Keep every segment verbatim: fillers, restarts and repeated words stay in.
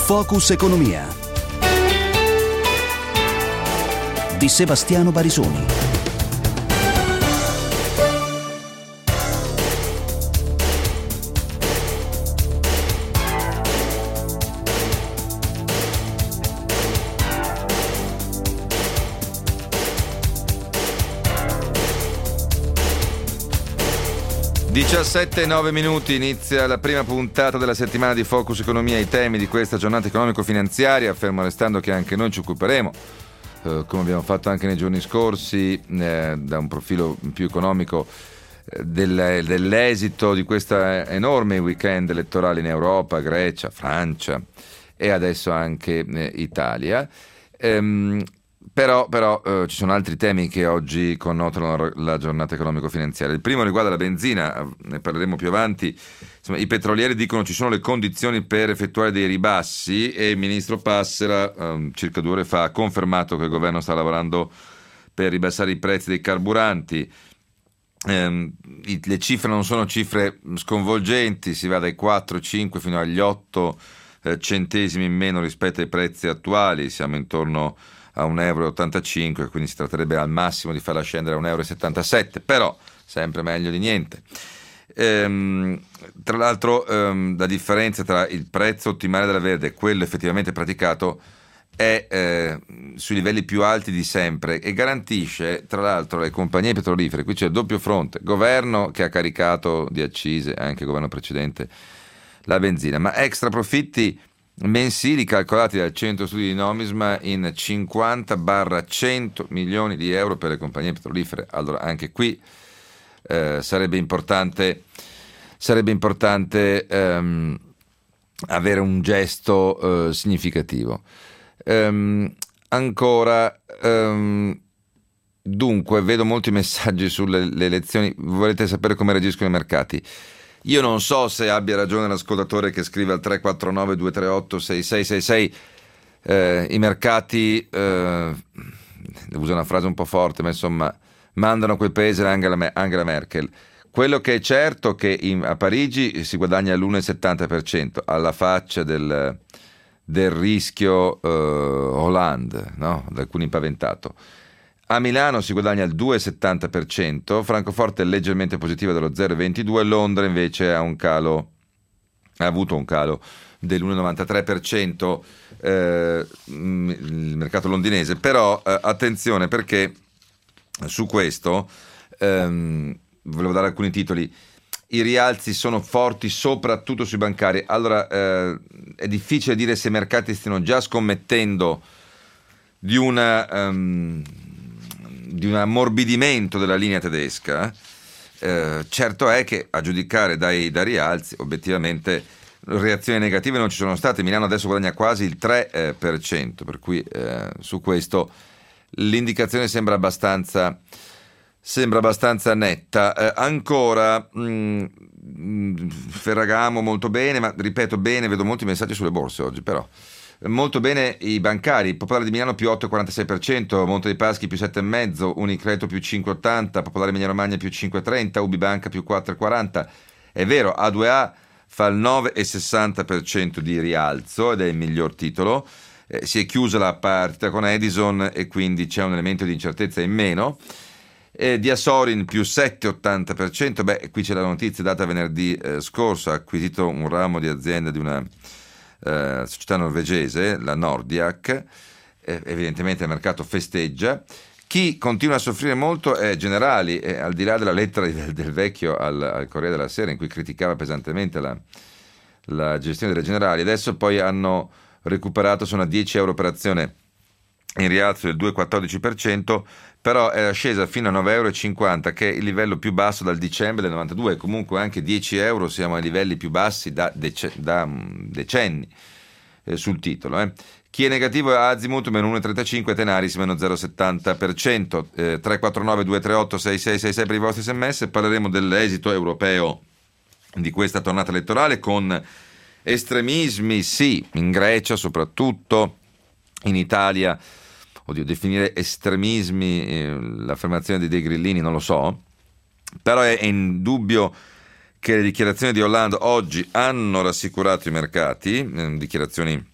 Focus Economia di Sebastiano Barisoni. diciassette e nove minuti, inizia la prima puntata della settimana di Focus Economia. I temi di questa giornata economico-finanziaria, fermo restando che anche noi ci occuperemo, eh, come abbiamo fatto anche nei giorni scorsi, eh, da un profilo più economico eh, del, dell'esito di questa enorme weekend elettorale in Europa, Grecia, Francia e adesso anche eh, Italia. Ehm, Però, però eh, ci sono altri temi che oggi connotano la giornata economico-finanziaria. Il primo riguarda la benzina, ne parleremo più avanti. Insomma, i petrolieri dicono ci sono le condizioni per effettuare dei ribassi e il ministro Passera eh, circa due ore fa ha confermato che il governo sta lavorando per ribassare i prezzi dei carburanti. Eh, i, le cifre non sono cifre sconvolgenti, si va dai quattro cinque fino agli otto eh, centesimi in meno rispetto ai prezzi attuali, siamo intorno a un euro e ottantacinque, quindi si tratterebbe al massimo di farla scendere a un euro e settantasette, però sempre meglio di niente. Ehm, tra l'altro ehm, la differenza tra il prezzo ottimale della verde e quello effettivamente praticato è eh, sui livelli più alti di sempre e garantisce tra l'altro le compagnie petrolifere, qui c'è il doppio fronte, governo che ha caricato di accise, anche il governo precedente, la benzina, ma extra profitti mensili calcolati dal Centro Studi di Nomisma in cinquanta cento milioni di euro per le compagnie petrolifere. Allora anche qui eh, sarebbe importante sarebbe importante ehm, avere un gesto eh, significativo. Ehm, ancora ehm, dunque vedo molti messaggi sulle le elezioni. Volete sapere come reagiscono i mercati? Io non so se abbia ragione l'ascoltatore che scrive al tre quattro nove due tre otto sei sei sei sei. Eh, i mercati, eh, uso una frase un po' forte, ma insomma, mandano a quel paese Angela, Angela Merkel. Quello che è certo è che in, a Parigi si guadagna l'uno virgola settanta per cento, alla faccia del, del rischio eh, Hollande, no? Da alcuni paventato. A Milano si guadagna il due virgola settanta per cento, Francoforte è leggermente positiva dello zero virgola ventidue per cento, Londra invece ha un calo, ha avuto un calo dell'uno virgola novantatré per cento, eh, il mercato londinese. Però eh, attenzione, perché su questo ehm, volevo dare alcuni titoli. I rialzi sono forti soprattutto sui bancari. Allora eh, è difficile dire se i mercati stiano già scommettendo di una um, di un ammorbidimento della linea tedesca. Eh, certo è che a giudicare dai, dai rialzi obiettivamente reazioni negative non ci sono state. Milano adesso guadagna quasi il tre per cento, per cui eh, su questo l'indicazione sembra abbastanza sembra abbastanza netta. Eh, ancora mh, Ferragamo molto bene, ma ripeto bene, vedo molti messaggi sulle borse oggi, però molto bene i bancari. Popolare di Milano più otto virgola quarantasei per cento, Monte dei Paschi più sette virgola cinque per cento, Unicredito più cinque virgola ottanta, Popolare Emilia Romagna più cinque virgola trenta, Ubibanca più quattro virgola quaranta. È vero, A due A fa il nove virgola sessanta per cento di rialzo ed è il miglior titolo. Eh, si è chiusa la partita con Edison e quindi c'è un elemento di incertezza in meno. Eh, Diasorin più sette virgola ottanta per cento, beh, qui c'è la notizia data venerdì eh, scorso, ha acquisito un ramo di azienda di una Uh, società norvegese, la Nordiak. Eh, evidentemente il mercato festeggia. Chi continua a soffrire molto è Generali, eh, al di là della lettera del, del vecchio al, al Corriere della Sera in cui criticava pesantemente la, la gestione delle Generali. Adesso poi hanno recuperato, sono a dieci euro per azione, in rialzo del due virgola quattordici per cento, però è scesa fino a nove virgola cinquanta euro, che è il livello più basso dal dicembre del novantadue. Comunque anche dieci euro siamo ai livelli più bassi da, dec- da um, decenni eh, sul titolo. Eh. Chi è negativo è Azimut, meno uno virgola trentacinque, Tenaris, meno zero virgola settanta per cento. Eh, tre quattro nove due tre otto sei sei sei sei per i vostri sms. Parleremo dell'esito europeo di questa tornata elettorale con estremismi, sì, in Grecia soprattutto, in Italia. Oddio, definire estremismi eh, l'affermazione di De Grillini non lo so, però è, è indubbio che le dichiarazioni di Hollande oggi hanno rassicurato i mercati, eh, dichiarazioni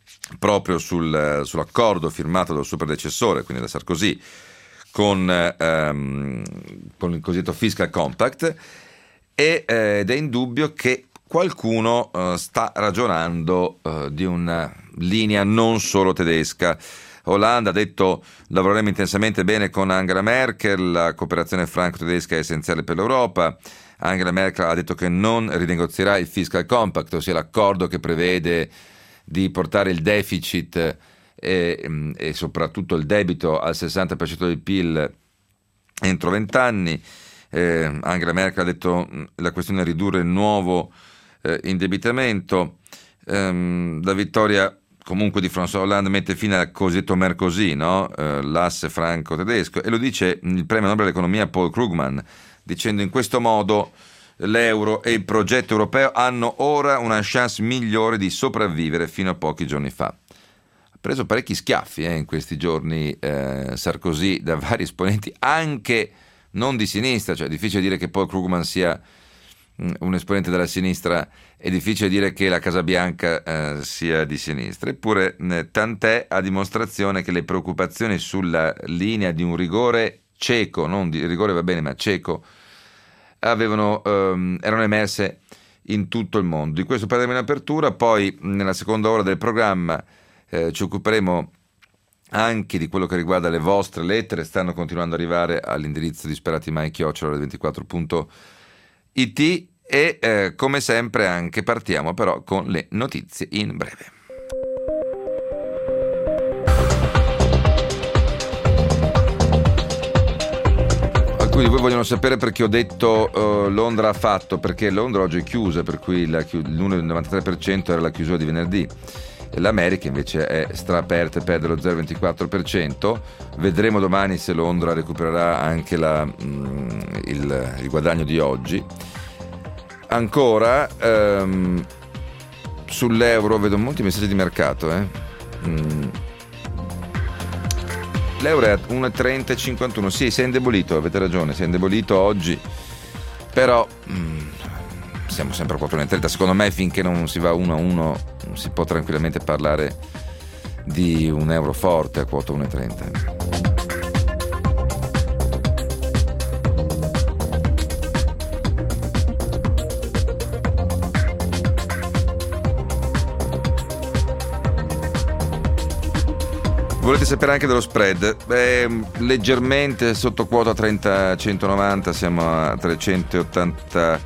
proprio sul, sull'accordo firmato dal suo predecessore, quindi da Sarkozy, con, ehm, con il cosiddetto Fiscal Compact, e, eh, ed è indubbio che qualcuno eh, sta ragionando eh, di una linea non solo tedesca. Hollande ha detto: lavoreremo intensamente bene con Angela Merkel, la cooperazione franco-tedesca è essenziale per l'Europa. Angela Merkel ha detto che non rinegozierà il Fiscal Compact, ossia l'accordo che prevede di portare il deficit e, e soprattutto il debito al sessanta per cento del P I L entro vent'anni. Eh, Angela Merkel ha detto che la questione è ridurre il nuovo eh, indebitamento. Eh, la vittoria comunque di François Hollande mette fine al cosiddetto Mercosì, no? eh, l'asse franco-tedesco, e lo dice il premio Nobel dell'economia Paul Krugman, dicendo: in questo modo l'euro e il progetto europeo hanno ora una chance migliore di sopravvivere fino a pochi giorni fa. Ha preso parecchi schiaffi eh, in questi giorni eh, Sarkozy da vari esponenti, anche non di sinistra, cioè è difficile dire che Paul Krugman sia un esponente della sinistra, è difficile dire che la Casa Bianca eh, sia di sinistra, eppure eh, tant'è, a dimostrazione che le preoccupazioni sulla linea di un rigore cieco, non di rigore va bene ma cieco, avevano, ehm, erano emerse in tutto il mondo. Di questo parleremo in apertura, poi nella seconda ora del programma eh, ci occuperemo anche di quello che riguarda le vostre lettere. Stanno continuando ad arrivare all'indirizzo disperatimi chiocciola ventiquattro punto it e eh, come sempre anche partiamo però con le notizie in breve. Alcuni di voi vogliono sapere perché ho detto uh, Londra ha fatto, perché Londra oggi è chiusa, per cui la chi- l'uno virgola novantatré per cento era la chiusura di venerdì. L'America invece è straaperta e perde lo zero virgola ventiquattro per cento. Vedremo domani se Londra recupererà anche la, mh, il, il guadagno di oggi. Ancora ehm, sull'euro vedo molti messaggi di mercato. Eh. Mm. L'euro è a uno virgola trenta e cinquantuno. Sì, si è indebolito, avete ragione, si è indebolito oggi, però mh, siamo sempre a quattro virgola trenta. Secondo me finché non si va uno a uno si può tranquillamente parlare di un euro forte a quota uno virgola trenta. Volete sapere anche dello spread? Beh, leggermente sotto quota trenta centonovanta, siamo a trecentottantasette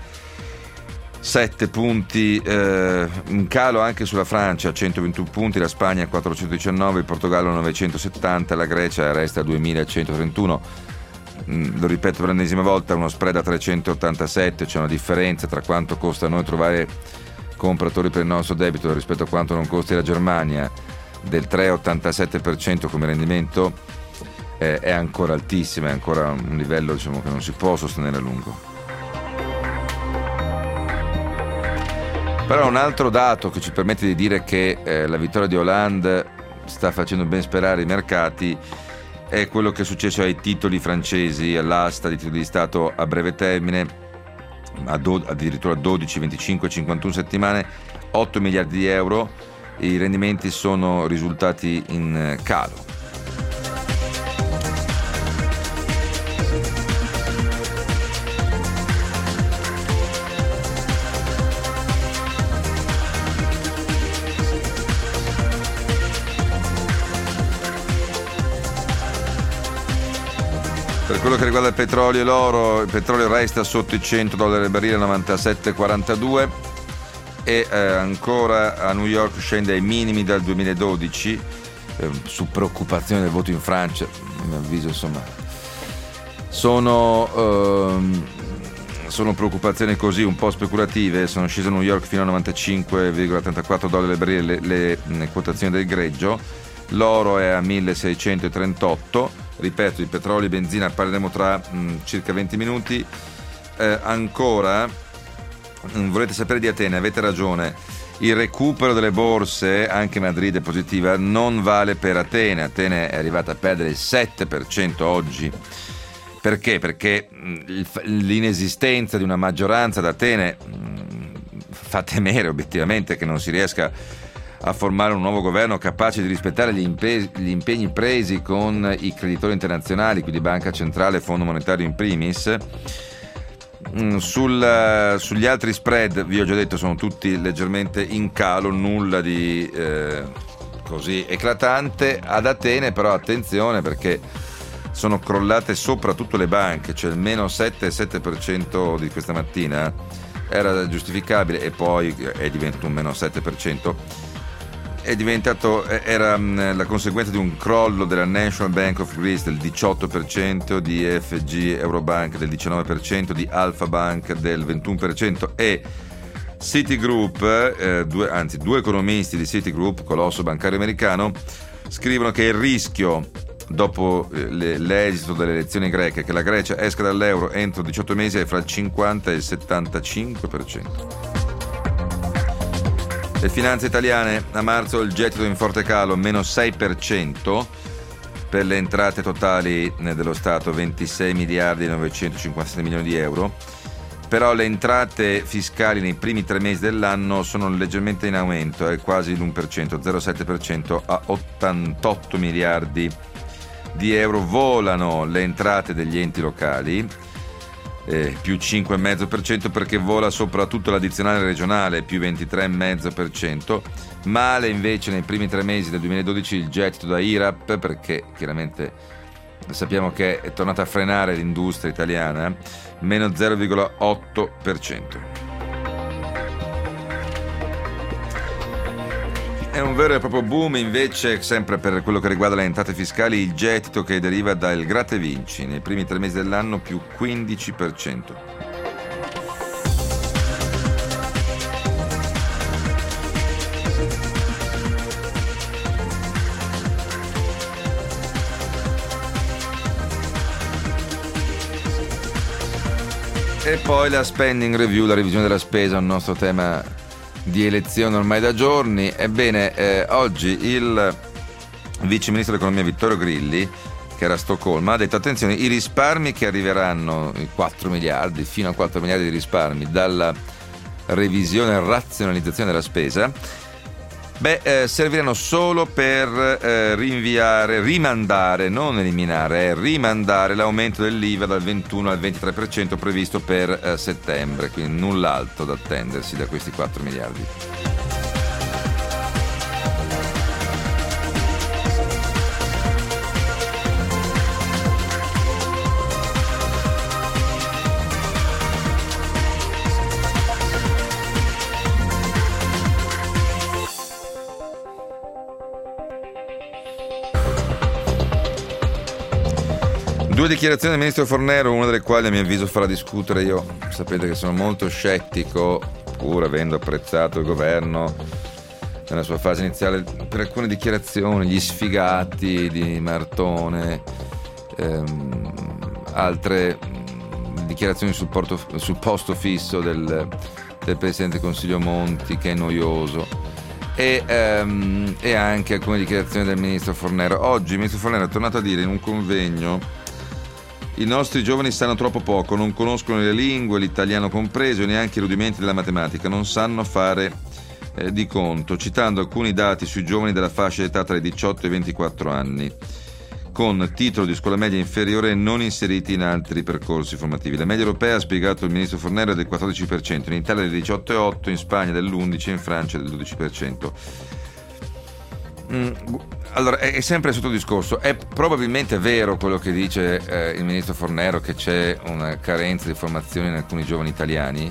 punti, eh, un calo anche sulla Francia a centoventuno punti, la Spagna a quattrocentodiciannove, il Portogallo a novecentosettanta, la Grecia resta a duemilacentotrentuno. Mm, lo ripeto per l'ennesima volta, uno spread a trecentottantasette, c'è una differenza tra quanto costa a noi trovare compratori per il nostro debito rispetto a quanto non costi la Germania, del tre virgola ottantasette per cento come rendimento. eh, è ancora altissima, è ancora un livello, diciamo, che non si può sostenere a lungo. Però un altro dato che ci permette di dire che eh, la vittoria di Hollande sta facendo ben sperare i mercati è quello che è successo ai titoli francesi, all'asta di titoli di Stato a breve termine, a do- addirittura dodici, venticinque, cinquantuno settimane, otto miliardi di euro. I rendimenti sono risultati in calo. Per quello che riguarda il petrolio e l'oro, il petrolio resta sotto i cento dollari al barile, novantasette virgola quarantadue. E eh, ancora a New York scende ai minimi dal duemiladodici, eh, su preoccupazione del voto in Francia, a mio avviso, insomma sono, ehm, sono preoccupazioni così un po' speculative. Sono scese a New York fino a novantacinque virgola trentaquattro dollari al barile le, le, le quotazioni del greggio, l'oro è a milleseicentotentotto, ripeto, di petrolio e benzina parleremo tra mh, circa venti minuti. Eh, ancora volete sapere di Atene? Avete ragione, il recupero delle borse, anche Madrid è positiva, non vale per Atene. Atene è arrivata a perdere il sette per cento oggi. Perché? Perché l'inesistenza di una maggioranza ad Atene fa temere obiettivamente che non si riesca a formare un nuovo governo capace di rispettare gli, impe- gli impegni presi con i creditori internazionali, quindi Banca Centrale e Fondo Monetario in primis. Sul, sugli altri spread, vi ho già detto, sono tutti leggermente in calo, nulla di eh, così eclatante. Ad Atene però attenzione, perché sono crollate soprattutto le banche, cioè il meno sette virgola sette per cento di questa mattina era giustificabile e poi è diventato un meno sette per cento. È diventato, era la conseguenza di un crollo della National Bank of Greece del diciotto per cento, di E F G Eurobank del diciannove per cento, di Alpha Bank del ventuno per cento e Citigroup, eh, due, anzi due economisti di Citigroup, colosso bancario americano, scrivono che il rischio dopo le, l'esito delle elezioni greche che la Grecia esca dall'euro entro diciotto mesi è fra il cinquanta e il settantacinque per cento. Le finanze italiane: a marzo il gettito in forte calo, meno sei per cento, per le entrate totali dello Stato ventisei miliardi e novecentocinquantasette milioni di euro, però le entrate fiscali nei primi tre mesi dell'anno sono leggermente in aumento, è quasi l'uno per cento, zero virgola sette per cento a ottantotto miliardi di euro. Volano le entrate degli enti locali, Eh, più cinque virgola cinque per cento, perché vola soprattutto l'addizionale regionale, più ventitré virgola cinque per cento. Male invece nei primi tre mesi del duemiladodici il gettito da I R A P, perché chiaramente sappiamo che è tornata a frenare l'industria italiana, meno zero virgola otto per cento. È un vero e proprio boom invece, sempre per quello che riguarda le entrate fiscali, il gettito che deriva dal gratta e vinci, nei primi tre mesi dell'anno più quindici per cento. E poi la spending review, la revisione della spesa, un nostro tema di elezione ormai da giorni. Ebbene, eh, oggi il vice ministro dell'economia Vittorio Grilli, che era a Stoccolma, ha detto: attenzione, i risparmi che arriveranno, i quattro miliardi, fino a quattro miliardi di risparmi dalla revisione e razionalizzazione della spesa, beh, eh, serviranno solo per eh, rinviare, rimandare, non eliminare, eh, rimandare l'aumento dell'I V A dal ventuno al ventitré per cento previsto per eh, settembre, quindi null'altro da attendersi da questi quattro miliardi. Due dichiarazioni del ministro Fornero, una delle quali a mio avviso farà discutere. Io sapete che sono molto scettico, pur avendo apprezzato il governo nella sua fase iniziale, per alcune dichiarazioni, gli sfigati di Martone, ehm, altre dichiarazioni sul, porto, sul posto fisso del, del Presidente del Consiglio Monti, che è noioso, e, ehm, e anche alcune dichiarazioni del ministro Fornero. Oggi il ministro Fornero è tornato a dire in un convegno: i nostri giovani sanno troppo poco, non conoscono le lingue, l'italiano compreso, e neanche i rudimenti della matematica, non sanno fare eh, di conto, citando alcuni dati sui giovani della fascia d'età tra i diciotto e i ventiquattro anni, con titolo di scuola media inferiore non inseriti in altri percorsi formativi. La media europea, ha spiegato il ministro Fornero, è del quattordici per cento, in Italia del diciotto virgola otto per cento, in Spagna dell'undici per cento e in Francia del dodici per cento. Mm, allora, è, è sempre sotto discorso. È probabilmente vero quello che dice eh, il ministro Fornero, che c'è una carenza di formazione in alcuni giovani italiani,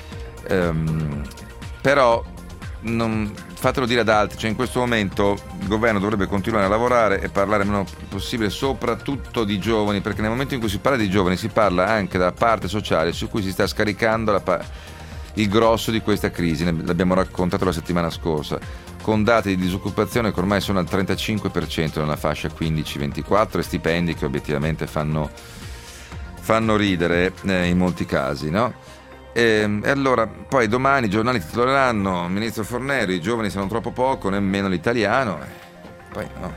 ehm, però non, fatelo dire ad altri, cioè in questo momento il governo dovrebbe continuare a lavorare e parlare il meno possibile soprattutto di giovani, perché nel momento in cui si parla di giovani si parla anche della parte sociale su cui si sta scaricando la pa- il grosso di questa crisi. L'abbiamo raccontato la settimana scorsa, con dati di disoccupazione che ormai sono al trentacinque per cento nella fascia quindici ventiquattro e stipendi che obiettivamente fanno, fanno ridere eh, in molti casi, no? E, e allora poi domani i giornali titoleranno: ministro Fornero, i giovani sanno troppo poco, nemmeno l'italiano. E poi no.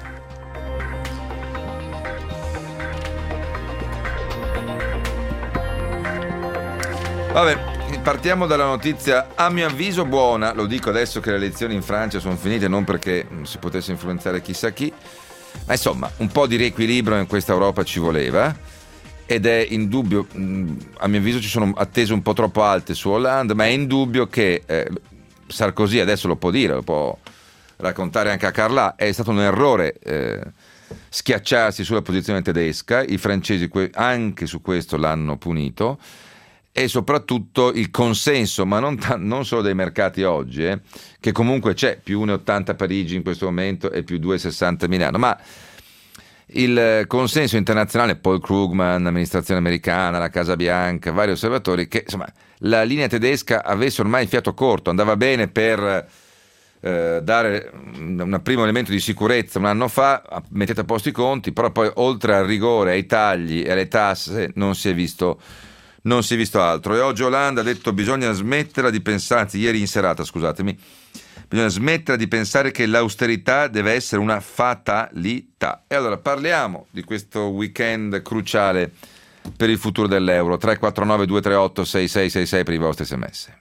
Vabbè, partiamo dalla notizia a mio avviso buona, lo dico adesso che le elezioni in Francia sono finite, non perché si potesse influenzare chissà chi, ma insomma un po' di riequilibrio in questa Europa ci voleva, ed è indubbio, a mio avviso ci sono attese un po' troppo alte su Hollande, ma è indubbio che eh, Sarkozy adesso lo può dire, lo può raccontare anche a Carla, è stato un errore eh, schiacciarsi sulla posizione tedesca, i francesi que- anche su questo l'hanno punito, e soprattutto il consenso, ma non, t- non solo dei mercati oggi, eh, che comunque c'è, più uno virgola ottanta Parigi in questo momento e più due virgola sessanta Milano, ma il consenso internazionale, Paul Krugman, l'amministrazione americana, la Casa Bianca, vari osservatori, che insomma la linea tedesca avesse ormai il fiato corto, andava bene per eh, dare un primo elemento di sicurezza un anno fa, mettete a posto i conti, però poi oltre al rigore, ai tagli e alle tasse non si è visto non si è visto altro. E oggi Hollande ha detto bisogna smetterla di pensare, anzi ieri in serata scusatemi, bisogna smettere di pensare che l'austerità deve essere una fatalità. E allora parliamo di questo weekend cruciale per il futuro dell'euro. Tre quattro nove due tre otto sei sei sei sei per i vostri sms.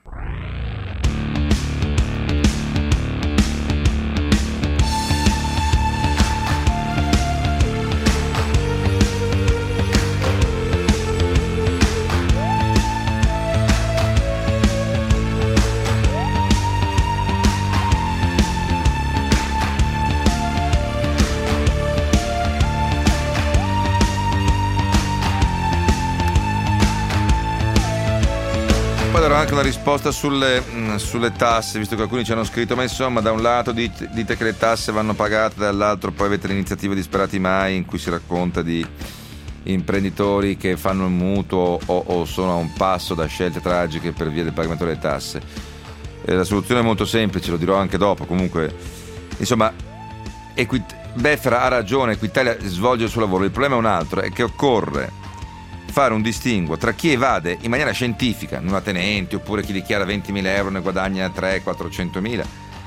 Anche una risposta sulle, mh, sulle tasse, visto che alcuni ci hanno scritto, ma insomma da un lato dite, dite che le tasse vanno pagate, dall'altro poi avete l'iniziativa Disperati Mai in cui si racconta di imprenditori che fanno un mutuo o, o sono a un passo da scelte tragiche per via del pagamento delle tasse. E la soluzione è molto semplice, lo dirò anche dopo, comunque insomma Equit- Befera ha ragione, Equitalia svolge il suo lavoro, il problema è un altro, è che occorre fare un distinguo tra chi evade in maniera scientifica, non tenenti, oppure chi dichiara ventimila euro ne guadagna tre quattrocentomila,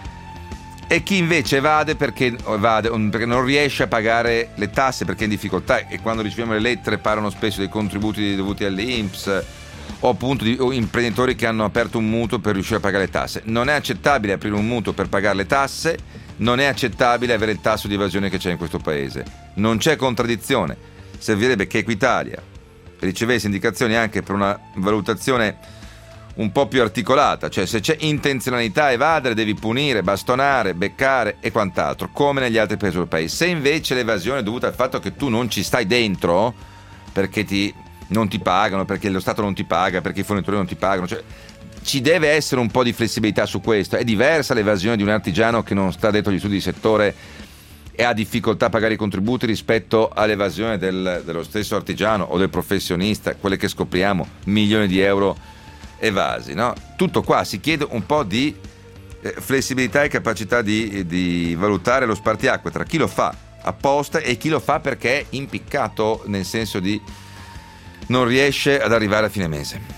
e chi invece evade perché, evade perché non riesce a pagare le tasse, perché è in difficoltà, e quando riceviamo le lettere parlano spesso dei contributi dovuti all'I N P S o appunto di o imprenditori che hanno aperto un mutuo per riuscire a pagare le tasse. Non è accettabile aprire un mutuo per pagare le tasse, non è accettabile avere il tasso di evasione che c'è in questo paese, non c'è contraddizione. Servirebbe che Equitalia ricevesse indicazioni anche per una valutazione un po' più articolata, cioè se c'è intenzionalità a evadere devi punire, bastonare, beccare e quant'altro, come negli altri paesi europei. Se invece l'evasione è dovuta al fatto che tu non ci stai dentro, perché ti, non ti pagano, perché lo Stato non ti paga, perché i fornitori non ti pagano, cioè ci deve essere un po' di flessibilità su questo. È diversa l'evasione di un artigiano che non sta dentro gli studi di settore e ha difficoltà a pagare i contributi rispetto all'evasione del, dello stesso artigiano o del professionista, quelle che scopriamo, milioni di euro evasi, no? Tutto qua si chiede un po' di eh, flessibilità e capacità di, di valutare lo spartiacque tra chi lo fa apposta e chi lo fa perché è impiccato, nel senso di non riesce ad arrivare a fine mese.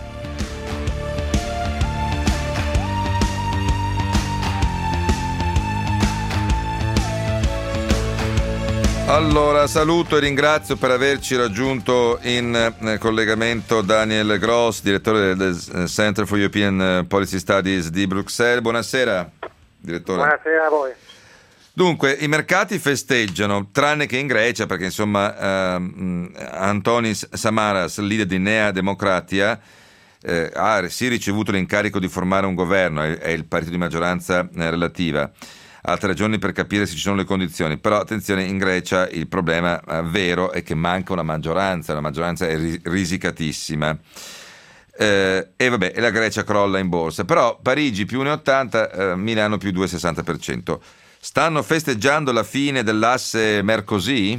Allora saluto e ringrazio per averci raggiunto in eh, collegamento Daniel Gross, direttore del, del Center for European Policy Studies di Bruxelles. Buonasera, direttore. Buonasera a voi. Dunque, i mercati festeggiano, tranne che in Grecia, perché insomma ehm, Antonis Samaras, leader di Nea Demokratia, eh, ha sì ricevuto l'incarico di formare un governo, è, è il partito di maggioranza eh, relativa. Altre ragioni per capire se ci sono le condizioni, però attenzione, in Grecia il problema eh, vero è che manca una maggioranza, la maggioranza è ri- risicatissima eh, e vabbè, e la Grecia crolla in borsa, però Parigi più uno virgola ottanta, eh, Milano più due virgola sessanta per cento. Stanno festeggiando la fine dell'asse Mercosì?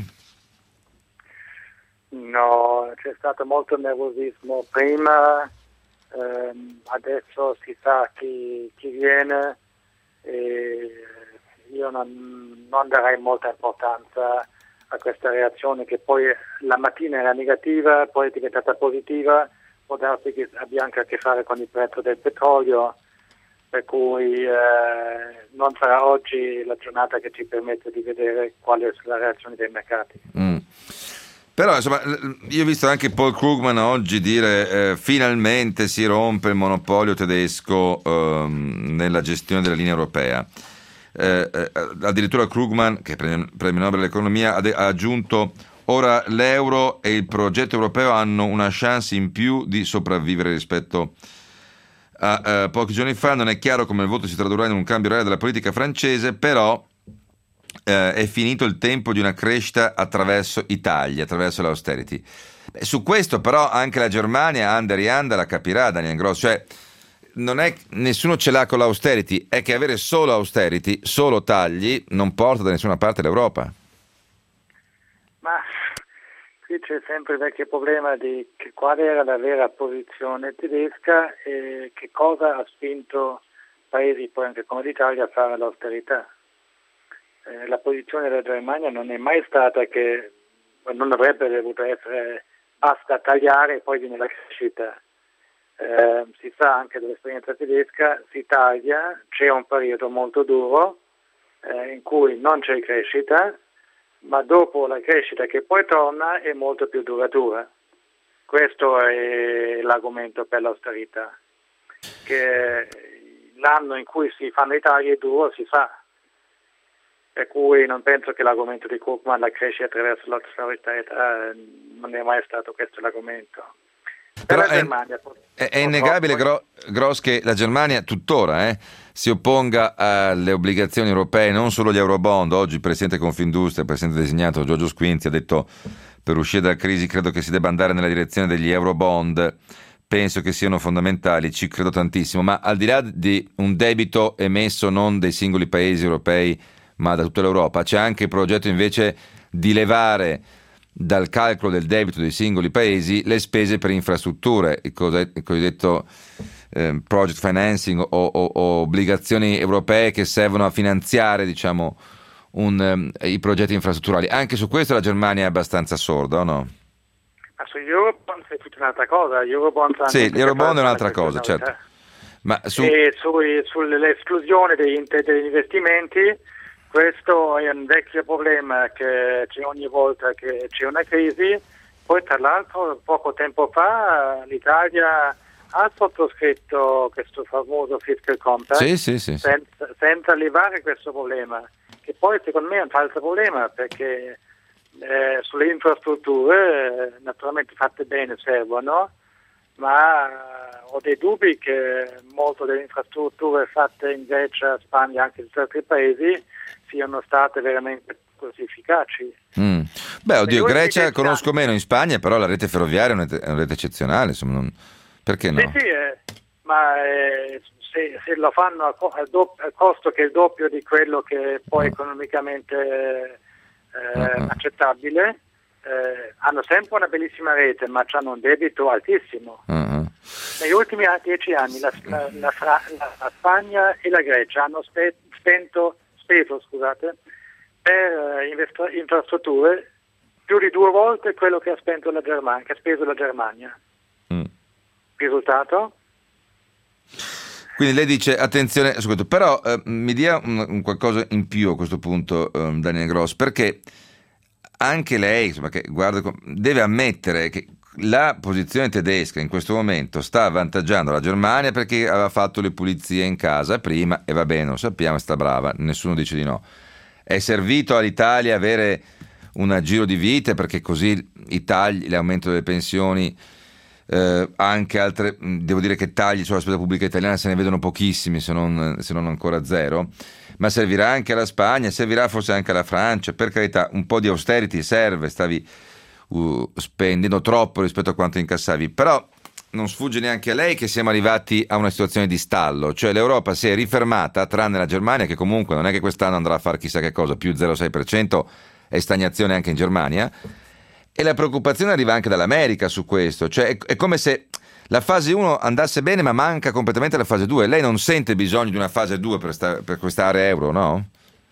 No, c'è stato molto nervosismo prima, ehm, adesso si sa chi, chi viene e io non, non darei molta importanza a questa reazione che poi la mattina era negativa, poi è diventata positiva, può darsi che abbia anche a che fare con il prezzo del petrolio, per cui eh, non sarà oggi la giornata che ci permette di vedere qual è la reazione dei mercati. Mm. Però insomma, io ho visto anche Paul Krugman oggi dire eh, finalmente si rompe il monopolio tedesco ehm, nella gestione della linea europea. Eh, eh, addirittura Krugman, che è premio, premio Nobel dell'economia, ha, de- ha aggiunto: ora l'euro e il progetto europeo hanno una chance in più di sopravvivere rispetto a eh, pochi giorni fa. Non è chiaro come il voto si tradurrà in un cambio reale della politica francese, però eh, è finito il tempo di una crescita attraverso i tagli, attraverso l'austerity. Beh, su questo però anche la Germania, anda rianda, la capirà, Daniel Gross, cioè non è nessuno ce l'ha con l'austerity, è che avere solo austerity, solo tagli, non porta da nessuna parte l'Europa. Ma qui c'è sempre il vecchio problema di che qual era la vera posizione tedesca e che cosa ha spinto paesi poi anche come l'Italia a fare l'austerità. Eh, la posizione della Germania non è mai stata che non avrebbe dovuto essere basta tagliare e poi viene la crescita. Eh, si sa anche dall'esperienza tedesca, si taglia, c'è un periodo molto duro eh, in cui non c'è crescita, ma dopo la crescita che poi torna è molto più duratura. Questo è l'argomento per l'austerità, che l'anno in cui si fanno i tagli è duro, si fa, per cui non penso che l'argomento di Krugman, la crescita attraverso l'austerità, eh, non è mai stato questo l'argomento. Però è, è, è innegabile, Gro, Gross, che la Germania tuttora eh, si opponga alle obbligazioni europee, non solo gli eurobond. Oggi il presidente Confindustria, il presidente designato Giorgio Squinzi, ha detto: per uscire dalla crisi credo che si debba andare nella direzione degli eurobond, penso che siano fondamentali, ci credo tantissimo. Ma al di là di un debito emesso non dai singoli paesi europei ma da tutta l'Europa, c'è anche il progetto invece di levare dal calcolo del debito dei singoli paesi le spese per infrastrutture, il cosiddetto eh, project financing o, o, o obbligazioni europee che servono a finanziare, diciamo, un, um, i progetti infrastrutturali. Anche su questo la Germania è abbastanza sorda, o no? Ma sugli Eurobond è tutta un'altra cosa. Gli Eurobond sì, gli Eurobond è un'altra cosa, certo. Ma su... E sui, sull'esclusione degli, degli investimenti, questo è un vecchio problema che c'è ogni volta che c'è una crisi. Poi tra l'altro poco tempo fa l'Italia ha sottoscritto questo famoso fiscal compact sì, sì, sì, senza, senza levare questo problema, che poi secondo me è un falso problema, perché eh, sulle infrastrutture eh, naturalmente fatte bene servono, ma ho dei dubbi che molte delle infrastrutture fatte in Grecia, Spagna e anche in altri paesi siano state veramente così efficaci. Mm. Beh, oddio, Grecia conosco meno, in Spagna però la rete ferroviaria è una, è una rete eccezionale, insomma, non... perché no? Sì, sì, eh, ma eh, se, se lo fanno a, co- a, do- a costo che è il doppio di quello che è poi uh. economicamente eh, uh-huh. accettabile, eh, hanno sempre una bellissima rete, ma hanno un debito altissimo. Uh-huh. Negli ultimi dieci anni la, la, la, Fra- la Spagna e la Grecia hanno spe- spento speso, scusate, per invest- infrastrutture più di due volte quello che ha spento la Germania, che ha speso la Germania. Mm. Risultato? Quindi lei dice attenzione, ascolta, però eh, mi dia un, un qualcosa in più a questo punto, eh, Daniel Gross, perché anche lei, insomma, che guarda, deve ammettere che la posizione tedesca in questo momento sta avvantaggiando la Germania perché aveva fatto le pulizie in casa prima e va bene, lo sappiamo, sta brava, nessuno dice di no. È servito all'Italia avere un giro di vite perché così i tagli, l'aumento delle pensioni, eh, anche altre, devo dire che tagli sulla spesa pubblica italiana se ne vedono pochissimi, se non, se non ancora zero, ma servirà anche alla Spagna, servirà forse anche alla Francia, per carità, un po' di austerity serve, stavi Uh, spendendo troppo rispetto a quanto incassavi, però non sfugge neanche a lei che siamo arrivati a una situazione di stallo, cioè l'Europa si è rifermata, tranne la Germania che comunque non è che quest'anno andrà a fare chissà che cosa, più zero virgola sei per cento e stagnazione anche in Germania, e la preoccupazione arriva anche dall'America su questo, cioè è, è come se la fase uno andasse bene ma manca completamente la fase due. Lei non sente bisogno di una fase due per, sta, per quest'area euro, no?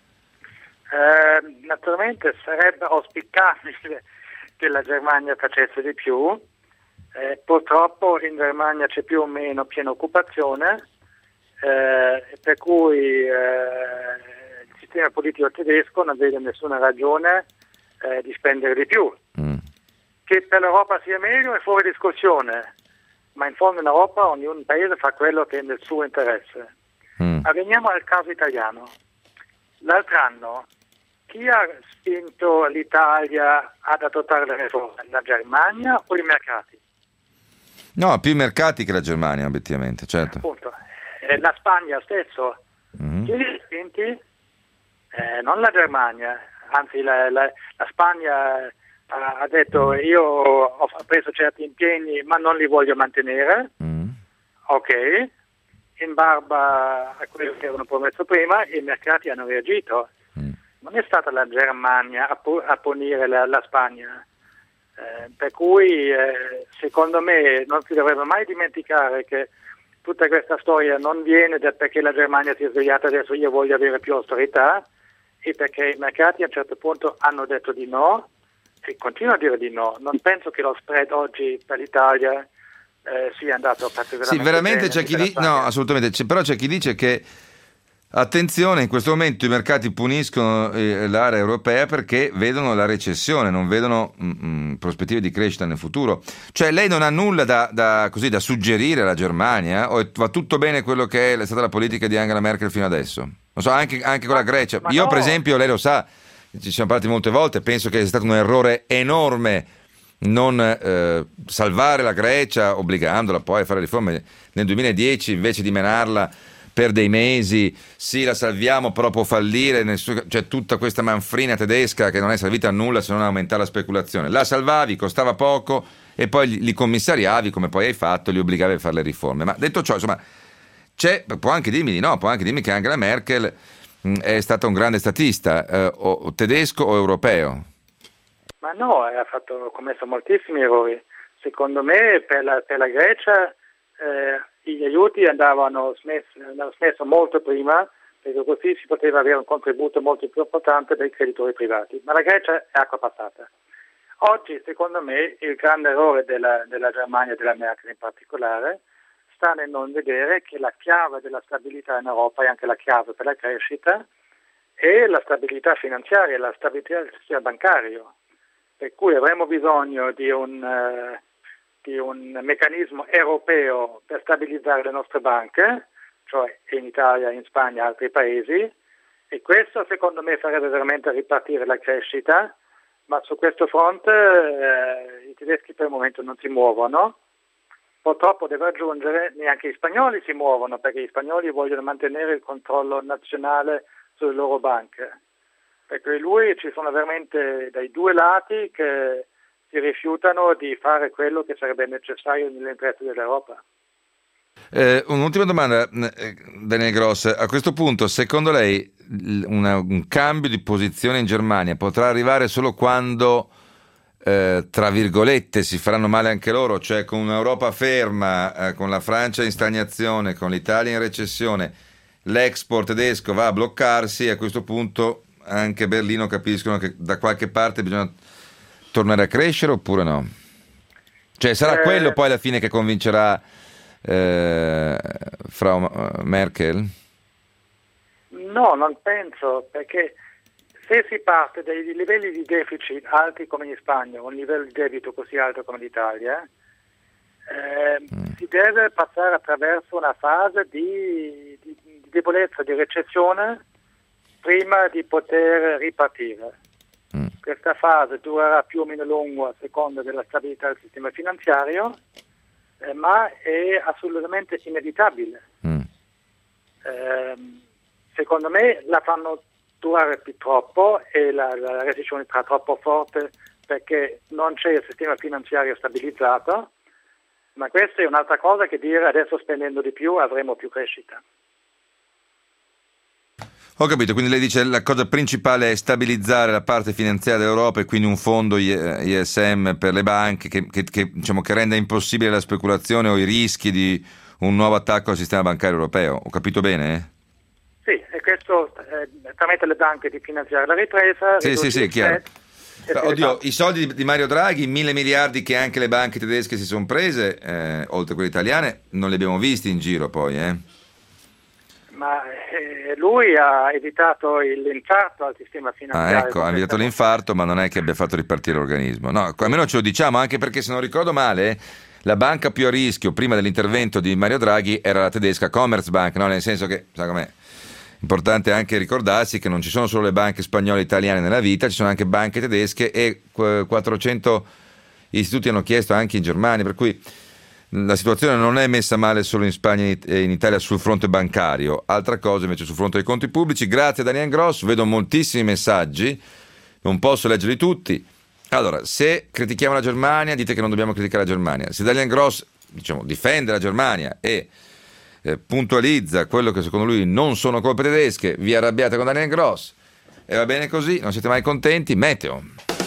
Eh, naturalmente sarebbe auspicabile che la Germania facesse di più, eh, purtroppo in Germania c'è più o meno piena occupazione, eh, per cui eh, il sistema politico tedesco non vede nessuna ragione eh, di spendere di più. Mm. che per l'Europa sia meglio è fuori discussione, ma in fondo in Europa ogni paese fa quello che è nel suo interesse. Mm. Ma veniamo al caso italiano. L'altro anno chi ha spinto l'Italia ad adottare le riforme? La Germania o i mercati? No, più i mercati che la Germania, obiettivamente, certo. Appunto. Eh, la Spagna stesso. Mm-hmm. Chi li ha spinti? Eh, non la Germania, anzi la, la, la Spagna ha, ha detto io ho preso certi impegni ma non li voglio mantenere. Mm. Ok, in barba a quello che avevano promesso prima i mercati hanno reagito. Mm. Non è stata la Germania a, pu- a punire la, la Spagna, eh, per cui eh, secondo me non si dovrebbe mai dimenticare che tutta questa storia non viene da perché la Germania si è svegliata adesso io voglio avere più austerità, e perché i mercati a un certo punto hanno detto di no e continuano a dire di no. Non penso che lo spread oggi per l'Italia eh, sia andato particolarmente Sì, veramente bene, c'è chi dice, no, Spagna. assolutamente, c'è, però c'è chi dice che attenzione, in questo momento i mercati puniscono eh, l'area europea perché vedono la recessione, non vedono mm, mm, prospettive di crescita nel futuro. Cioè lei non ha nulla da, da, così, da suggerire alla Germania, o è- va tutto bene quello che è, è stata la politica di Angela Merkel fino adesso? Non so, anche, anche con la Grecia. ma Io no. per esempio, lei lo sa, ci siamo parlati molte volte, penso che sia stato un errore enorme non eh, salvare la Grecia obbligandola poi a fare riforme nel duemiladieci invece di menarla per dei mesi. Sì, la salviamo, però può fallire, nel suo- cioè tutta questa manfrina tedesca che non è servita a nulla se non a aumentare la speculazione. La salvavi, costava poco e poi li, li commissariavi, come poi hai fatto, li obbligavi a fare le riforme. Ma detto ciò, insomma, c'è, può anche dirmi di no, può anche dirmi che Angela Merkel mh, è stata un grande statista, eh, o, o tedesco o europeo. Ma no, ha fatto, commesso moltissimi errori. Secondo me per la, per la Grecia eh, gli aiuti andavano smessi, andavano smesso molto prima, perché così si poteva avere un contributo molto più importante dai creditori privati. Ma la Grecia è acqua passata. Oggi, secondo me, il grande errore della, della Germania e della Merkel in particolare sta nel non vedere che la chiave della stabilità in Europa e anche la chiave per la crescita è la stabilità finanziaria, la stabilità del sistema bancario. Per cui avremo bisogno di un, eh, di un meccanismo europeo per stabilizzare le nostre banche, cioè in Italia, in Spagna e altri paesi, e questo secondo me farebbe veramente ripartire la crescita, ma su questo fronte eh, i tedeschi per il momento non si muovono. Purtroppo devo aggiungere, neanche gli spagnoli si muovono, perché gli spagnoli vogliono mantenere il controllo nazionale sulle loro banche. Per cui lui ci sono veramente dai due lati che si rifiutano di fare quello che sarebbe necessario nell'interesse dell'Europa. Eh, un'ultima domanda, eh, Daniel Gross. A questo punto, secondo lei, l- una- un cambio di posizione in Germania potrà arrivare solo quando, eh, tra virgolette, si faranno male anche loro, cioè con un'Europa ferma, eh, con la Francia in stagnazione, con l'Italia in recessione, l'export tedesco va a bloccarsi e a questo punto anche a Berlino capiscono che da qualche parte bisogna tornare a crescere oppure no? Cioè sarà Eh, quello poi alla fine che convincerà eh, Frau Merkel? No, non penso, perché se si parte dai livelli di deficit alti come in Spagna, o un livello di debito così alto come l'Italia, eh, Mm. si deve passare attraverso una fase di, di, di debolezza, di recessione, prima di poter ripartire. Mm. Questa fase durerà più o meno lungo a seconda della stabilità del sistema finanziario, eh, ma è assolutamente inevitabile. Mm. Eh, secondo me la fanno durare più troppo e la, la recessione sarà troppo forte perché non c'è il sistema finanziario stabilizzato, ma questa è un'altra cosa che dire adesso spendendo di più avremo più crescita. Ho capito, quindi lei dice la cosa principale è stabilizzare la parte finanziaria dell'Europa e quindi un fondo I S M per le banche che, che, che, diciamo, che renda impossibile la speculazione o i rischi di un nuovo attacco al sistema bancario europeo. Ho capito bene? Sì, e questo eh, permette alle banche di finanziare la ripresa. Sì, sì, sì, il chiaro. spread, e Oddio, si i soldi di- di Mario Draghi, mille miliardi che anche le banche tedesche si sono prese, eh, oltre a quelle italiane, non li abbiamo visti in giro poi, eh? ma eh, lui ha evitato l'infarto al sistema finanziario. Ah, ecco, ha evitato l'infarto, ma non è che abbia fatto ripartire l'organismo. No, almeno ce lo diciamo, anche perché se non ricordo male, la banca più a rischio prima dell'intervento di Mario Draghi era la tedesca Commerzbank, no? Nel senso che, sa com'è, importante anche ricordarsi che non ci sono solo le banche spagnole e italiane nella vita, ci sono anche banche tedesche e quattrocento istituti hanno chiesto anche in Germania, per cui la situazione non è messa male solo in Spagna e in Italia sul fronte bancario, altra cosa invece sul fronte dei conti pubblici. Grazie a Daniel Gross, vedo moltissimi messaggi, non posso leggerli tutti. Allora, se critichiamo la Germania, dite che non dobbiamo criticare la Germania. Se Daniel Gross, diciamo, difende la Germania e eh, puntualizza quello che secondo lui non sono colpe tedesche, vi arrabbiate con Daniel Gross e va bene così, non siete mai contenti. Meteo.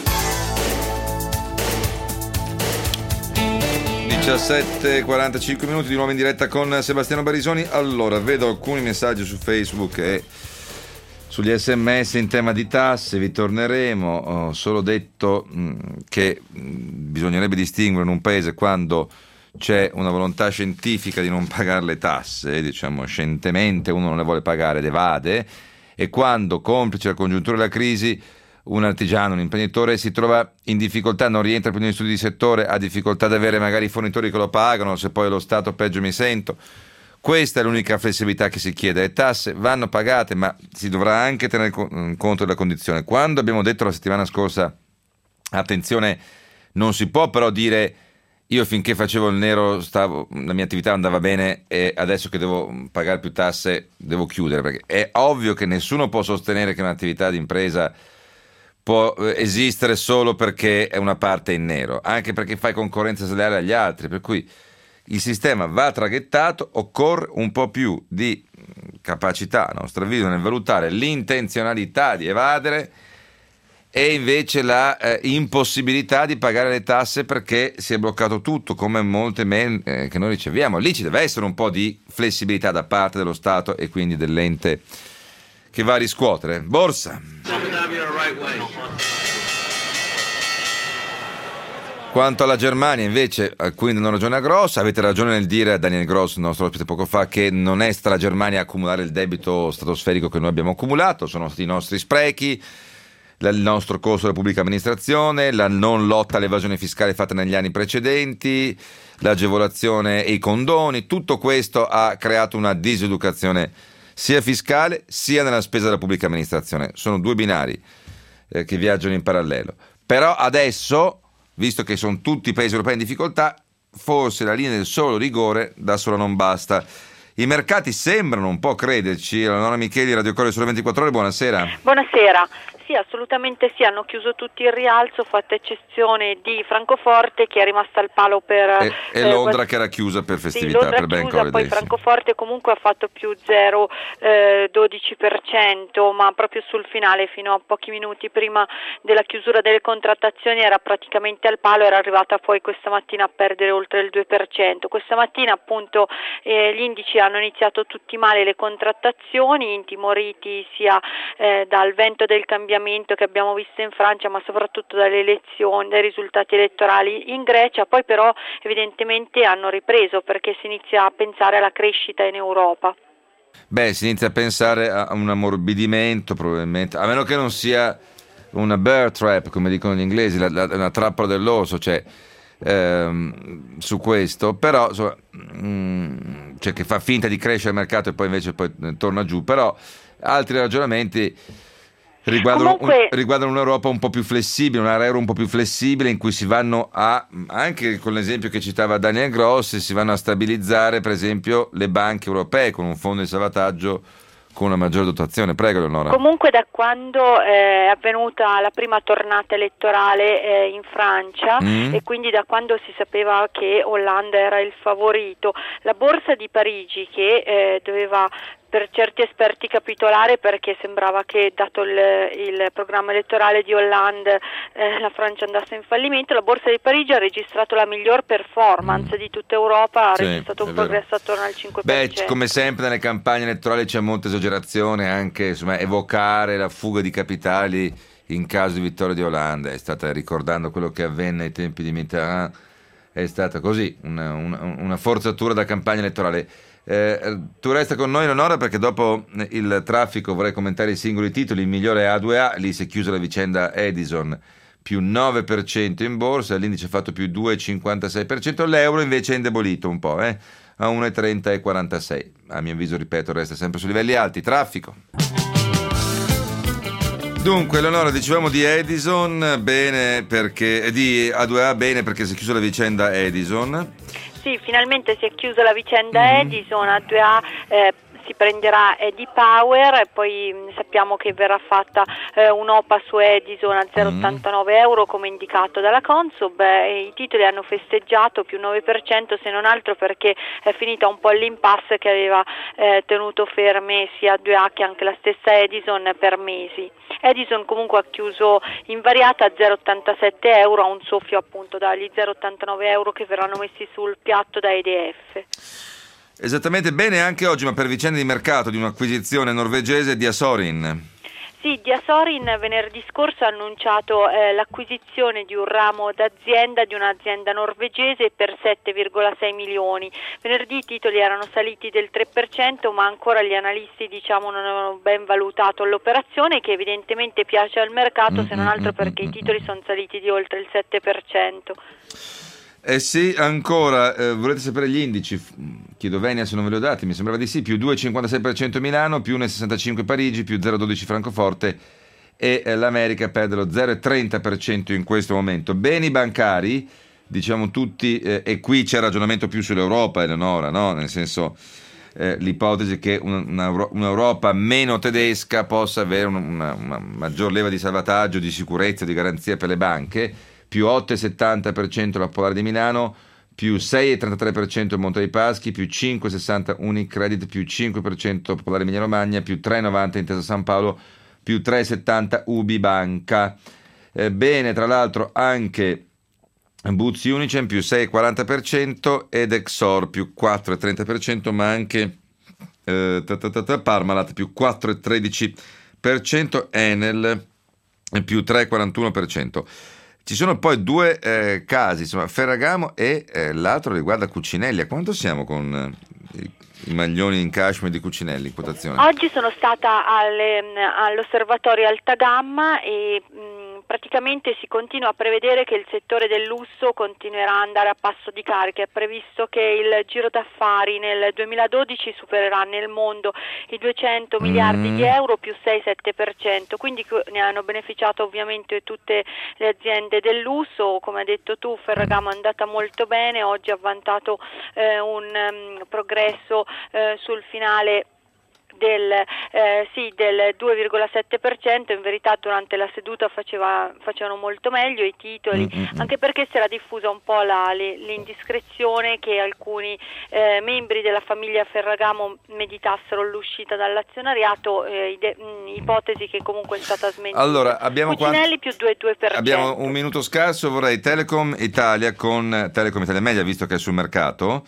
diciassette e quarantacinque minuti di nuovo in diretta con Sebastiano Barisoni. Allora, vedo alcuni messaggi su Facebook e sugli sms in tema di tasse, vi torneremo. Ho solo detto mh, che mh, bisognerebbe distinguere in un paese quando c'è una volontà scientifica di non pagare le tasse, diciamo scientemente uno non le vuole pagare ed evade, e quando, complice la congiuntura della crisi, un artigiano, un imprenditore si trova in difficoltà, non rientra più negli studi di settore, ha difficoltà ad avere magari i fornitori che lo pagano, se poi lo Stato peggio mi sento. Questa è l'unica flessibilità che si chiede. Le tasse vanno pagate, ma si dovrà anche tenere conto della condizione. Quando abbiamo detto la settimana scorsa, attenzione, non si può però dire io finché facevo il nero stavo, la mia attività andava bene e adesso che devo pagare più tasse devo chiudere, perché è ovvio che nessuno può sostenere che un'attività di impresa può esistere solo perché è una parte in nero, anche perché fai concorrenza sleale agli altri, per cui il sistema va traghettato, occorre un po' più di capacità, a nostro avviso, nel valutare l'intenzionalità di evadere e invece la eh, impossibilità di pagare le tasse perché si è bloccato tutto, come molte mail eh, che noi riceviamo. Lì ci deve essere un po' di flessibilità da parte dello Stato e quindi dell'ente che va a riscuotere. Borsa. Quanto alla Germania, invece, alcuni danno ragione a Gross. Avete ragione nel dire a Daniel Gross, il nostro ospite poco fa, che non è stata la Germania a accumulare il debito stratosferico che noi abbiamo accumulato, sono stati i nostri sprechi, il nostro costo della pubblica amministrazione, la non lotta all'evasione fiscale fatta negli anni precedenti, l'agevolazione e i condoni. Tutto questo ha creato una diseducazione sia fiscale sia nella spesa della pubblica amministrazione. Sono due binari eh, che viaggiano in parallelo. Però adesso, visto che sono tutti i paesi europei in difficoltà, forse la linea del solo rigore da sola non basta. I mercati sembrano un po' crederci. Eleonora Micheli, Radio Corriere Sole ventiquattro Ore, buonasera. Buonasera. Sì, assolutamente sì, hanno chiuso tutti il rialzo, fatta eccezione di Francoforte che è rimasta al palo per... E, e eh, Londra quasi... che era chiusa per festività, sì, Londra per Bank chiusa, Holiday. poi Francoforte comunque ha fatto più zero virgola dodici per cento, ma proprio sul finale, fino a pochi minuti prima della chiusura delle contrattazioni era praticamente al palo, era arrivata poi questa mattina a perdere oltre il due per cento. Questa mattina appunto eh, gli indici hanno iniziato tutti male le contrattazioni, intimoriti sia eh, dal vento del cambiamento che abbiamo visto in Francia, ma soprattutto dalle elezioni, dai risultati elettorali in Grecia. Poi però evidentemente hanno ripreso perché si inizia a pensare alla crescita in Europa. Beh, si inizia a pensare a un ammorbidimento probabilmente, a meno che non sia una bear trap, come dicono gli inglesi, la, la, una trappola dell'osso, cioè ehm, su questo, però insomma, mh, cioè che fa finta di crescere il mercato e poi invece poi torna giù. Però altri ragionamenti Riguardano, Comunque... un, riguardano un'Europa un po' più flessibile, un euro un po' più flessibile in cui si vanno a, anche con l'esempio che citava Daniel Gross, si vanno a stabilizzare per esempio le banche europee con un fondo di salvataggio con una maggiore dotazione. Prego Leonora. Comunque da quando è avvenuta la prima tornata elettorale eh, in Francia mm. e quindi da quando si sapeva che Hollande era il favorito, la borsa di Parigi che eh, doveva per certi esperti capitolare perché sembrava che dato il, il programma elettorale di Hollande eh, la Francia andasse in fallimento, la borsa di Parigi ha registrato la miglior performance mm. di tutta Europa, ha sì, registrato un progresso attorno al cinque per cento. Beh, come sempre nelle campagne elettorali c'è molta esagerazione, anche insomma, evocare la fuga di capitali in caso di vittoria di Hollande, è stata ricordando quello che avvenne ai tempi di Mitterrand, è stata così, una, una, una forzatura da campagna elettorale. Eh, tu resta con noi, Leonora, perché dopo il traffico vorrei commentare i singoli titoli. Il migliore è A due A, lì si è chiusa la vicenda Edison, più nove per cento in borsa, l'indice ha fatto più due virgola cinquantasei per cento, l'euro invece è indebolito un po', eh, a uno virgola trenta e quarantasei. A mio avviso, ripeto, resta sempre su livelli alti. Traffico. Dunque, Leonora, dicevamo di Edison, bene perché, di A due A, bene perché si è chiusa la vicenda Edison. Sì, finalmente si è chiusa la vicenda Mm-hmm. Edison. A due A eh, si prenderà Eddie Power e poi mh, sappiamo che verrà fatta eh, un'O P A su Edison a zero virgola ottantanove euro come indicato dalla Consob. Eh, I titoli hanno festeggiato più nove per cento, se non altro perché è finita un po' l'impasse che aveva eh, tenuto ferme sia A due A che anche la stessa Edison per mesi. Edison comunque ha chiuso invariata a zero virgola ottantasette euro, a un soffio appunto dagli zero virgola ottantanove euro che verranno messi sul piatto da E D F. Esattamente, bene anche oggi, ma per vicende di mercato di un'acquisizione norvegese di Asorin. Sì, Diasorin venerdì scorso ha annunciato eh, l'acquisizione di un ramo d'azienda di un'azienda norvegese per sette virgola sei milioni. Venerdì i titoli erano saliti del tre per cento, ma ancora gli analisti diciamo non hanno ben valutato l'operazione, che evidentemente piace al mercato, se non altro perché i titoli sono saliti di oltre il sette per cento. Eh sì, ancora, eh, volete sapere gli indici? Chiedo Venia se non ve li ho dati, mi sembrava di sì, più due virgola cinquantasei per cento Milano, più uno virgola sessantacinque Parigi, più zero virgola dodici Francoforte e eh, l'America perde lo zero virgola trenta per cento in questo momento. Beni bancari, diciamo tutti, eh, e qui c'è ragionamento più sull'Europa, Eleonora, no? Nel senso, eh, l'ipotesi che una, una, un'Europa meno tedesca possa avere una, una maggior leva di salvataggio, di sicurezza, di garanzia per le banche. Più otto virgola settanta per cento la Popolare di Milano, più sei virgola trentatré per cento il Monte dei Paschi, più cinque virgola sessanta Unicredit, più cinque per cento Popolare Emilia Romagna, più tre virgola novanta Intesa San Paolo, più tre virgola settanta Ubi Banca. Eh, bene, tra l'altro anche Buzzi Unicem più sei virgola quaranta per cento ed Exor più quattro virgola trenta per cento, ma anche eh, Parmalat più quattro virgola tredici per cento, Enel più tre virgola quarantuno per cento. Ci sono poi due eh, casi, insomma, Ferragamo e eh, l'altro riguarda Cucinelli. A quanto siamo con eh, i, i maglioni in cashmere di Cucinelli in quotazione? Oggi sono stata alle, all'osservatorio Alta Gamma e mh, praticamente si continua a prevedere che il settore del lusso continuerà ad andare a passo di carica. È previsto che il giro d'affari nel duemiladodici supererà nel mondo i duecento miliardi mm. di euro più sei virgola sette per cento, quindi ne hanno beneficiato ovviamente tutte le aziende del lusso. Come hai detto tu, Ferragamo è andata molto bene, oggi ha vantato eh, un um, progresso eh, sul finale del, eh, sì, del due virgola sette per cento. In verità durante la seduta faceva, facevano molto meglio i titoli, mm-hmm. anche perché si era diffusa un po' la, le, l'indiscrezione che alcuni eh, membri della famiglia Ferragamo meditassero l'uscita dall'azionariato, eh, ide- mh, ipotesi che comunque è stata smentita. Allora, abbiamo Cucinelli quant... più due virgola due per cento. Abbiamo un minuto scarso, vorrei Telecom Italia con Telecom Italia Media, visto che è sul mercato.